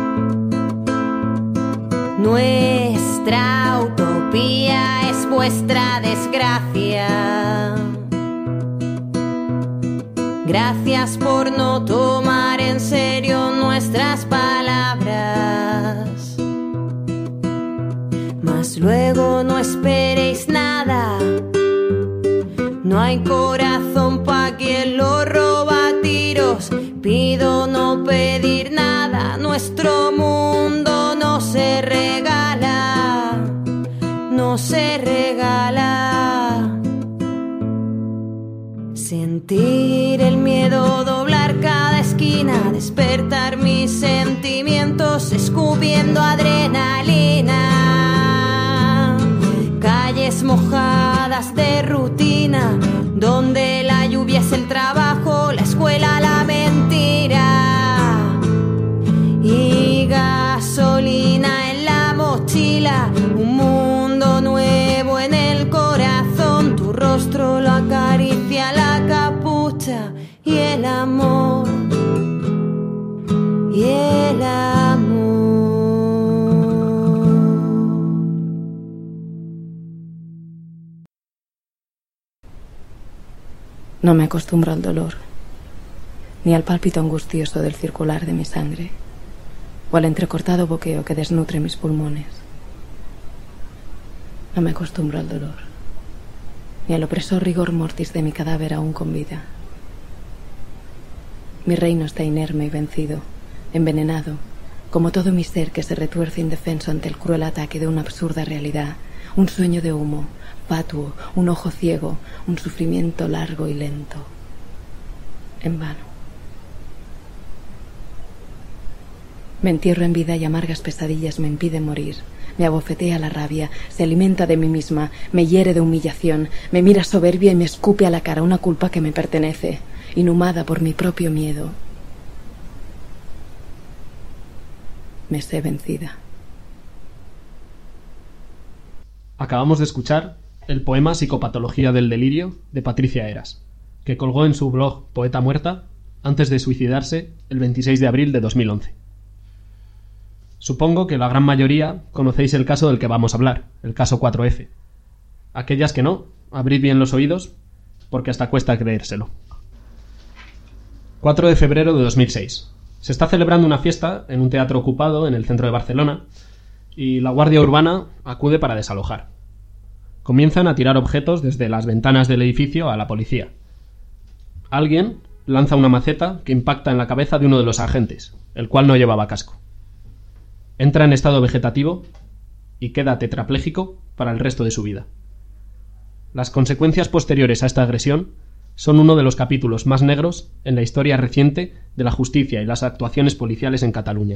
Nuestra utopía es vuestra desgracia. Gracias por no tomar en serio nuestras palabras. Mas luego no esperéis nada. No hay corazón pa' quien lo roba a tiros. Pido no pedir nada. Nuestro mundo no se regala. No se regala. Sentir el miedo doblar cada esquina, despertar mis sentimientos escupiendo adrenalina. Calles mojadas de rutina, donde la lluvia es el trabajo, la escuela la mentira, y gasolina en la mochila, un mundo nuevo en el corazón. Tu rostro lo acaricia la capucha y el amor, y el amor. No me acostumbro al dolor, ni al pálpito angustioso del circular de mi sangre, o al entrecortado boqueo que desnutre mis pulmones. No me acostumbro al dolor, ni al opresor rigor mortis de mi cadáver aún con vida. Mi reino está inerme y vencido, envenenado, como todo mi ser que se retuerce indefenso ante el cruel ataque de una absurda realidad, un sueño de humo, fatuo, un ojo ciego, un sufrimiento largo y lento. En vano. Me entierro en vida y amargas pesadillas me impiden morir. Me abofetea la rabia, se alimenta de mí misma, me hiere de humillación, me mira soberbia y me escupe a la cara una culpa que me pertenece, inhumada por mi propio miedo. Me sé vencida. Acabamos de escuchar el poema Psicopatología del delirio de Patricia Heras, que colgó en su blog Poeta Muerta antes de suicidarse el veintiséis de abril de dos mil once. Supongo que la gran mayoría conocéis el caso del que vamos a hablar, el caso cuatro efe. Aquellas que no, abrid bien los oídos, porque hasta cuesta creérselo. cuatro de febrero de dos mil seis. Se está celebrando una fiesta en un teatro ocupado en el centro de Barcelona y la Guardia Urbana acude para desalojar. Comienzan a tirar objetos desde las ventanas del edificio a la policía. Alguien lanza una maceta que impacta en la cabeza de uno de los agentes, el cual no llevaba casco. Entra en estado vegetativo y queda tetrapléjico para el resto de su vida. Las consecuencias posteriores a esta agresión son uno de los capítulos más negros en la historia reciente de la justicia y las actuaciones policiales en Cataluña.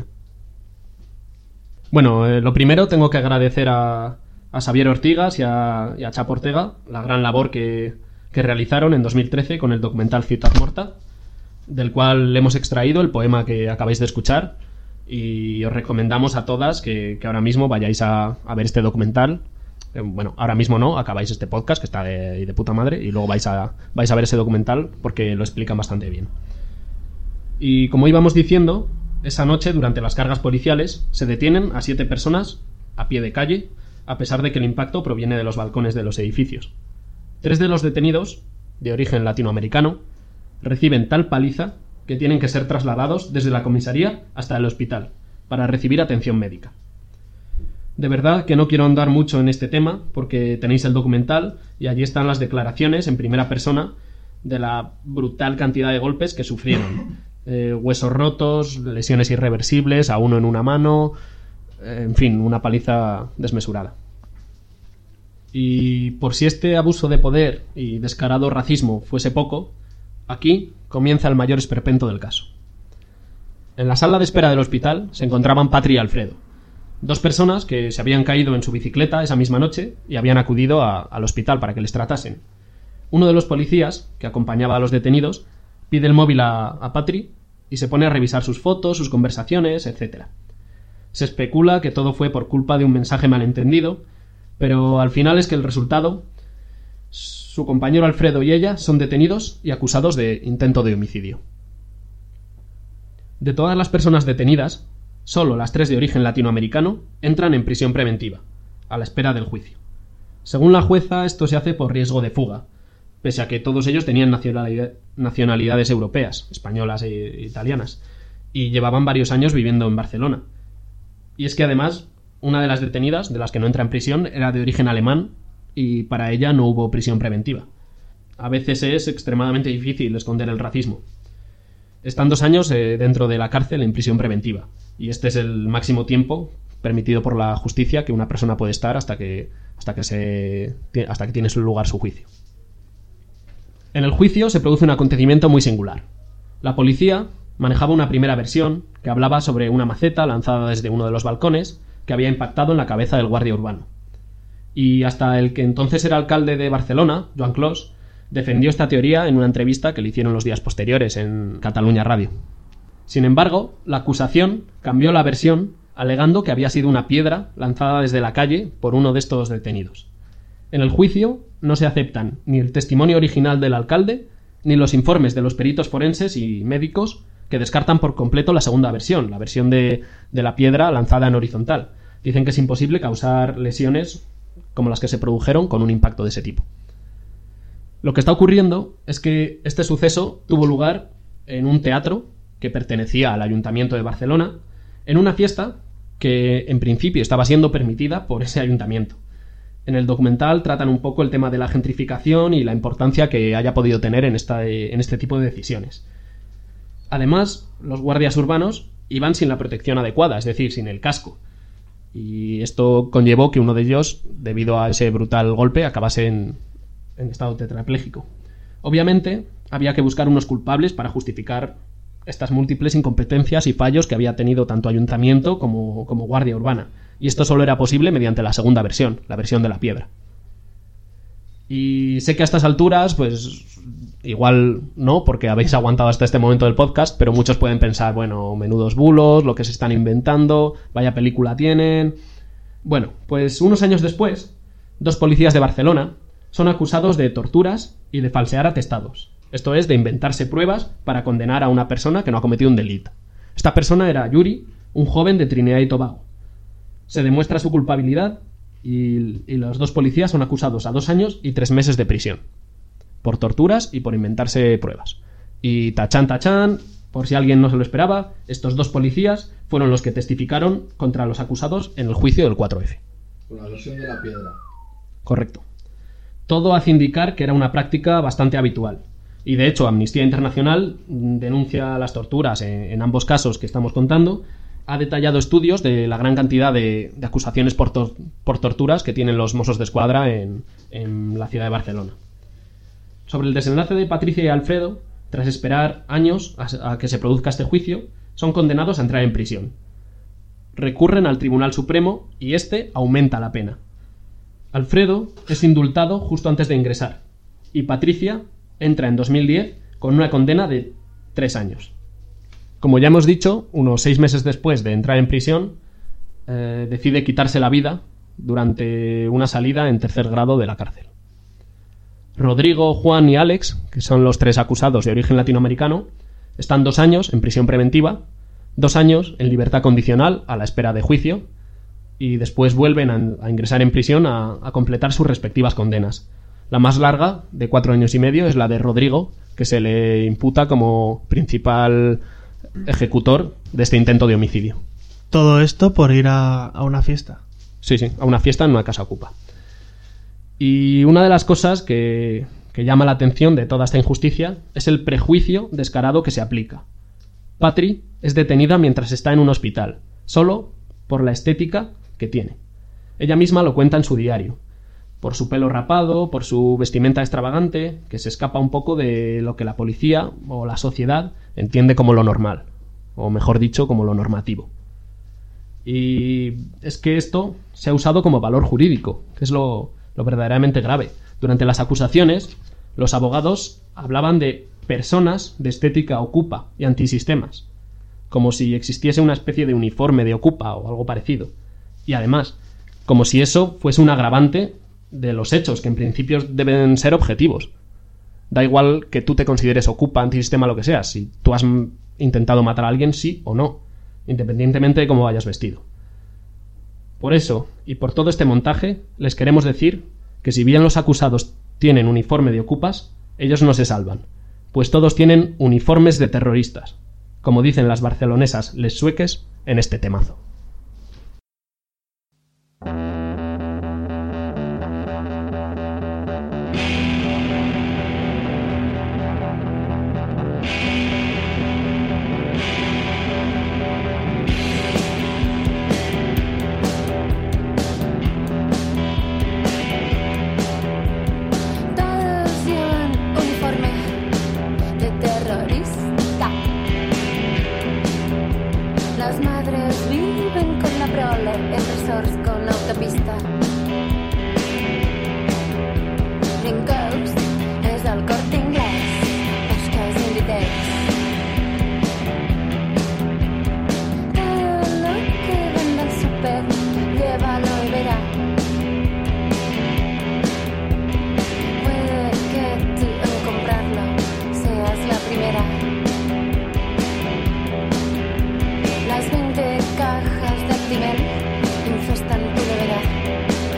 Bueno, eh, lo primero tengo que agradecer a, a Xavier Ortigas y a, y a Chapo Ortega la gran labor que, que realizaron en dos mil trece con el documental Ciutat Morta, del cual hemos extraído el poema que acabáis de escuchar, y os recomendamos a todas que, que ahora mismo vayáis a, a ver este documental. Eh, bueno, ahora mismo no, acabáis este podcast que está de, de puta madre y luego vais a, vais a ver ese documental porque lo explican bastante bien. Y como íbamos diciendo, esa noche durante las cargas policiales se detienen a siete personas a pie de calle, a pesar de que el impacto proviene de los balcones de los edificios. Tres de los detenidos, de origen latinoamericano, reciben tal paliza que tienen que ser trasladados desde la comisaría hasta el hospital para recibir atención médica. De verdad que no quiero ahondar mucho en este tema porque tenéis el documental y allí están las declaraciones en primera persona de la brutal cantidad de golpes que sufrieron. Eh, huesos rotos, lesiones irreversibles, a uno en una mano, eh, en fin, una paliza desmesurada. Y por si este abuso de poder y descarado racismo fuese poco, aquí comienza el mayor esperpento del caso. En la sala de espera del hospital se encontraban Patri y Alfredo, dos personas que se habían caído en su bicicleta esa misma noche y habían acudido a, al hospital para que les tratasen. Uno de los policías, que acompañaba a los detenidos, pide el móvil a, a Patri y se pone a revisar sus fotos, sus conversaciones, etcétera. Se especula que todo fue por culpa de un mensaje malentendido, pero al final es que el resultado... Su compañero Alfredo y ella son detenidos y acusados de intento de homicidio. De todas las personas detenidas, solo las tres de origen latinoamericano entran en prisión preventiva, a la espera del juicio. Según la jueza, esto se hace por riesgo de fuga, pese a que todos ellos tenían nacionalidad, nacionalidades europeas, españolas e italianas, y llevaban varios años viviendo en Barcelona. Y es que además, una de las detenidas, de las que no entra en prisión, era de origen alemán, y para ella no hubo prisión preventiva. A veces es extremadamente difícil esconder el racismo. Están dos años eh, dentro de la cárcel en prisión preventiva, y este es el máximo tiempo permitido por la justicia que una persona puede estar hasta que, hasta que, se, hasta que tiene su lugar su juicio. En el juicio se produce un acontecimiento muy singular. La policía manejaba una primera versión que hablaba sobre una maceta lanzada desde uno de los balcones que había impactado en la cabeza del guardia urbano. Y hasta el que entonces era alcalde de Barcelona, Joan Clos, defendió esta teoría en una entrevista que le hicieron los días posteriores en Catalunya Radio. Sin embargo, la acusación cambió la versión alegando que había sido una piedra lanzada desde la calle por uno de estos detenidos. En el juicio no se aceptan ni el testimonio original del alcalde ni los informes de los peritos forenses y médicos que descartan por completo la segunda versión, la versión de, de la piedra lanzada en horizontal. Dicen que es imposible causar lesiones como las que se produjeron con un impacto de ese tipo. Lo que está ocurriendo es que este suceso tuvo lugar en un teatro que pertenecía al Ayuntamiento de Barcelona, en una fiesta que en principio estaba siendo permitida por ese ayuntamiento. En el documental tratan un poco el tema de la gentrificación y la importancia que haya podido tener en, esta, en este tipo de decisiones. Además, los guardias urbanos iban sin la protección adecuada, es decir, sin el casco. Y esto conllevó que uno de ellos, debido a ese brutal golpe, acabase en, en estado tetrapléjico. Obviamente, había que buscar unos culpables para justificar estas múltiples incompetencias y fallos que había tenido tanto ayuntamiento como, como guardia urbana. Y esto solo era posible mediante la segunda versión, la versión de la piedra. Y sé que a estas alturas, pues igual no, porque habéis aguantado hasta este momento del podcast, pero muchos pueden pensar, bueno, menudos bulos, lo que se están inventando, vaya película tienen... Bueno, pues unos años después, dos policías de Barcelona son acusados de torturas y de falsear atestados. Esto es, de inventarse pruebas para condenar a una persona que no ha cometido un delito. Esta persona era Yuri, un joven de Trinidad y Tobago. Se demuestra su culpabilidad y, y los dos policías son acusados a dos años y tres meses de prisión por torturas y por inventarse pruebas. Y tachán, tachán, por si alguien no se lo esperaba, estos dos policías fueron los que testificaron contra los acusados en el juicio del cuatro efe. Con la versión de la piedra. Correcto. Todo hace indicar que era una práctica bastante habitual. Y de hecho, Amnistía Internacional denuncia las torturas en, en ambos casos que estamos contando. Ha detallado estudios de la gran cantidad de, de acusaciones por, to por torturas que tienen los Mossos d'Esquadra en, en la ciudad de Barcelona. Sobre el desenlace de Patricia y Alfredo, tras esperar años a, a que se produzca este juicio, son condenados a entrar en prisión. Recurren al Tribunal Supremo y este aumenta la pena. Alfredo es indultado justo antes de ingresar y Patricia entra en dos mil diez con una condena de tres años. Como ya hemos dicho, unos seis meses después de entrar en prisión, eh, decide quitarse la vida durante una salida en tercer grado de la cárcel. Rodrigo, Juan y Alex, que son los tres acusados de origen latinoamericano, están dos años en prisión preventiva, dos años en libertad condicional a la espera de juicio y después vuelven a, a ingresar en prisión a, a completar sus respectivas condenas. La más larga, de cuatro años y medio, es la de Rodrigo, que se le imputa como principal ejecutor de este intento de homicidio. Todo esto por ir a, a una fiesta. Sí, sí, a una fiesta en una casa ocupa. Y una de las cosas que, que llama la atención de toda esta injusticia es el prejuicio descarado que se aplica. Patri es detenida mientras está en un hospital, solo por la estética que tiene. Ella misma lo cuenta en su diario. Por su pelo rapado, por su vestimenta extravagante, que se escapa un poco de lo que la policía o la sociedad entiende como lo normal, o mejor dicho, como lo normativo. Y es que esto se ha usado como valor jurídico, que es lo, lo verdaderamente grave. Durante las acusaciones, los abogados hablaban de personas de estética ocupa y antisistemas, como si existiese una especie de uniforme de ocupa o algo parecido. Y además, como si eso fuese un agravante de los hechos, que en principio deben ser objetivos. Da igual que tú te consideres ocupa, antisistema, lo que sea, si tú has intentado matar a alguien, sí o no, independientemente de cómo vayas vestido. Por eso, y por todo este montaje, les queremos decir que si bien los acusados tienen uniforme de ocupas, ellos no se salvan, pues todos tienen uniformes de terroristas, como dicen las barcelonesas les sueques en este temazo. Las veinte cajas de Actimel infestan tu nevera.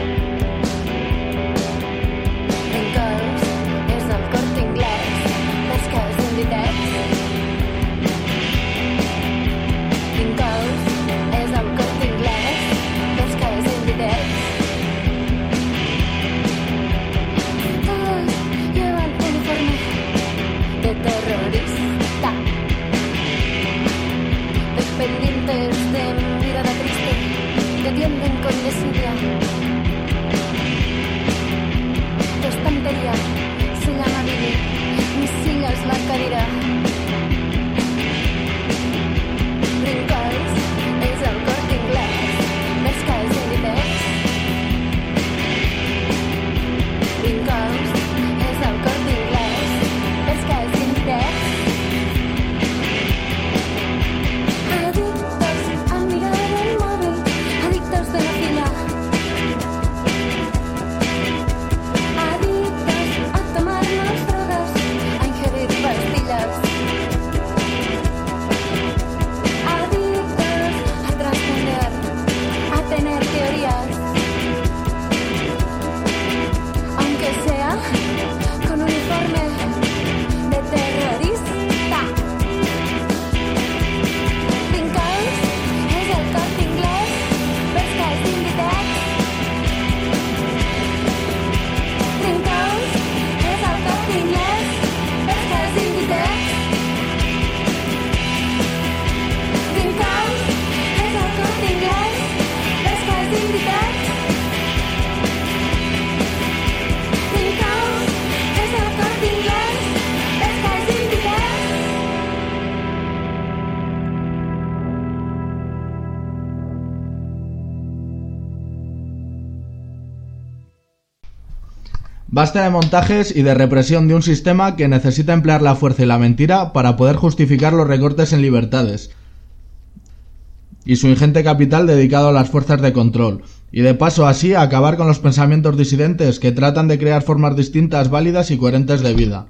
Basta de montajes y de represión de un sistema que necesita emplear la fuerza y la mentira para poder justificar los recortes en libertades y su ingente capital dedicado a las fuerzas de control, y de paso así acabar con los pensamientos disidentes que tratan de crear formas distintas, válidas y coherentes de vida.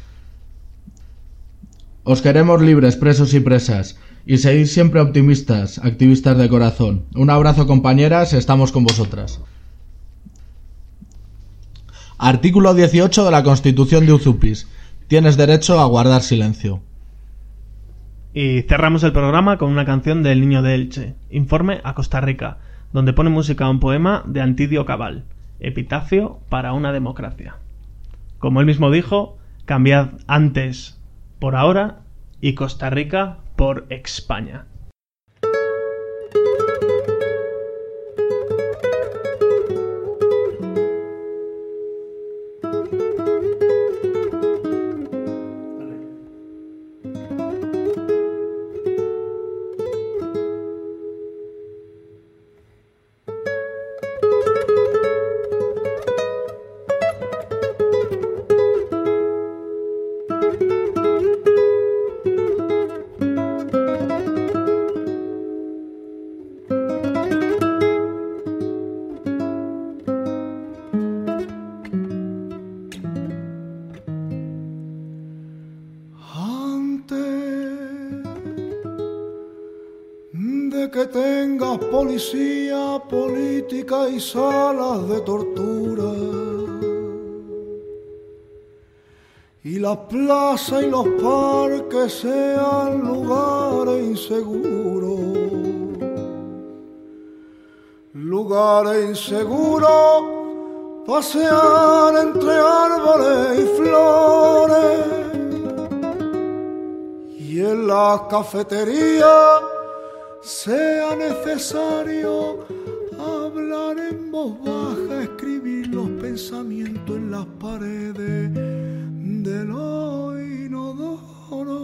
Os queremos libres, presos y presas, y seguid siempre optimistas, activistas de corazón. Un abrazo, compañeras, estamos con vosotras. Artículo dieciocho de la Constitución de Uzupis. Tienes derecho a guardar silencio. Y cerramos el programa con una canción del Niño de Elche, Informe a Costa Rica, donde pone música a un poema de Antidio Cabal, Epitafio para una democracia. Como él mismo dijo, cambiad antes por ahora y Costa Rica por España. Que tengas policía, política y salas de tortura, y las plazas y los parques sean lugares inseguros, lugares inseguros, pasear entre árboles y flores, y en las cafeterías sea necesario hablar en voz baja, escribir los pensamientos en las paredes de los inodoros.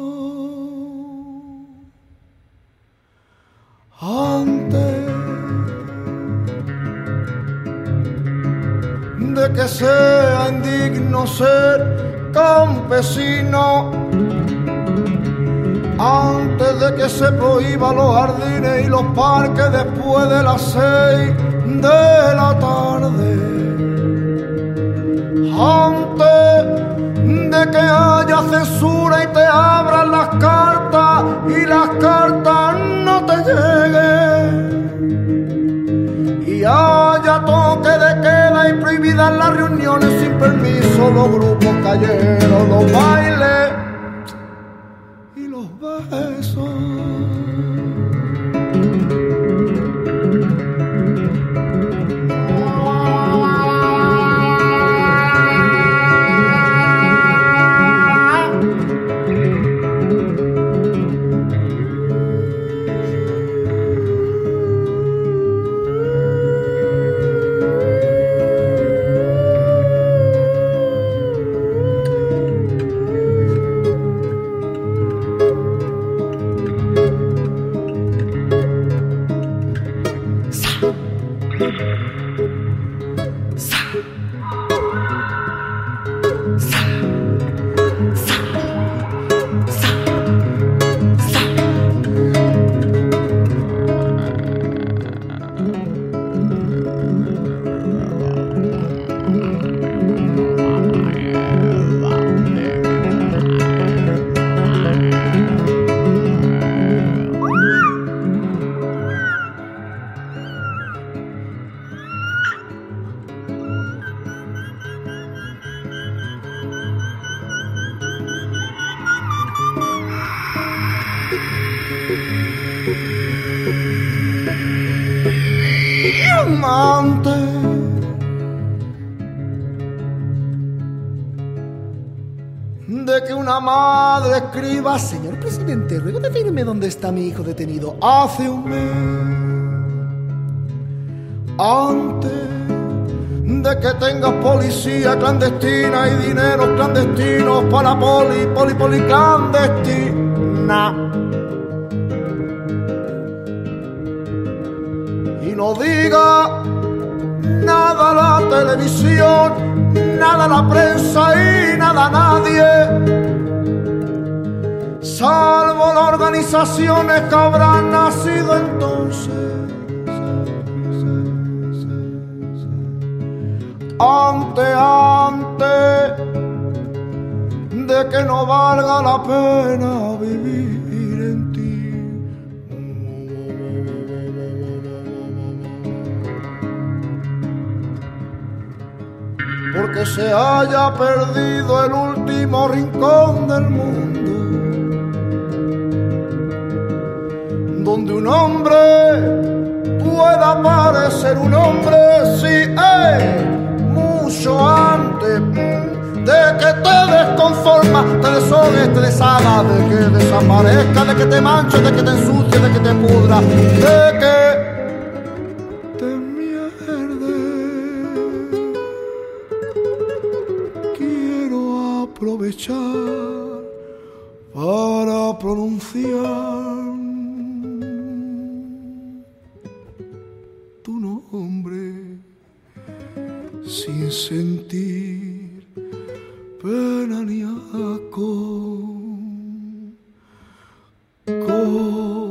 Antes de que sea indigno ser campesino, antes de que se prohíban los jardines y los parques después de las seis de la tarde, antes de que haya censura y te abran las cartas y las cartas no te lleguen, y haya toque de queda y prohibidas las reuniones sin permiso, los grupos calleros, los bailes y los besos. De que una madre escriba: señor presidente, ruego decirme dónde está mi hijo detenido hace un mes. Antes de que tengas policía clandestina y dinero clandestinos para poli, poli, poli clandestina. Y no diga nada la televisión, nada la prensa y nada nadie, salvo las organizaciones que habrán nacido entonces. Antes, antes de que no valga la pena vivir en ti. Porque se haya perdido el último rincón del mundo, donde un hombre pueda parecer un hombre, si es mucho antes de que te desconformas, te deshogues, te deshagas, de que desaparezca, de que te manches, de que te ensucies, de que te pudra, de que te mierdes. Quiero aprovechar para pronunciar tu nombre sin sentir pena ni asco.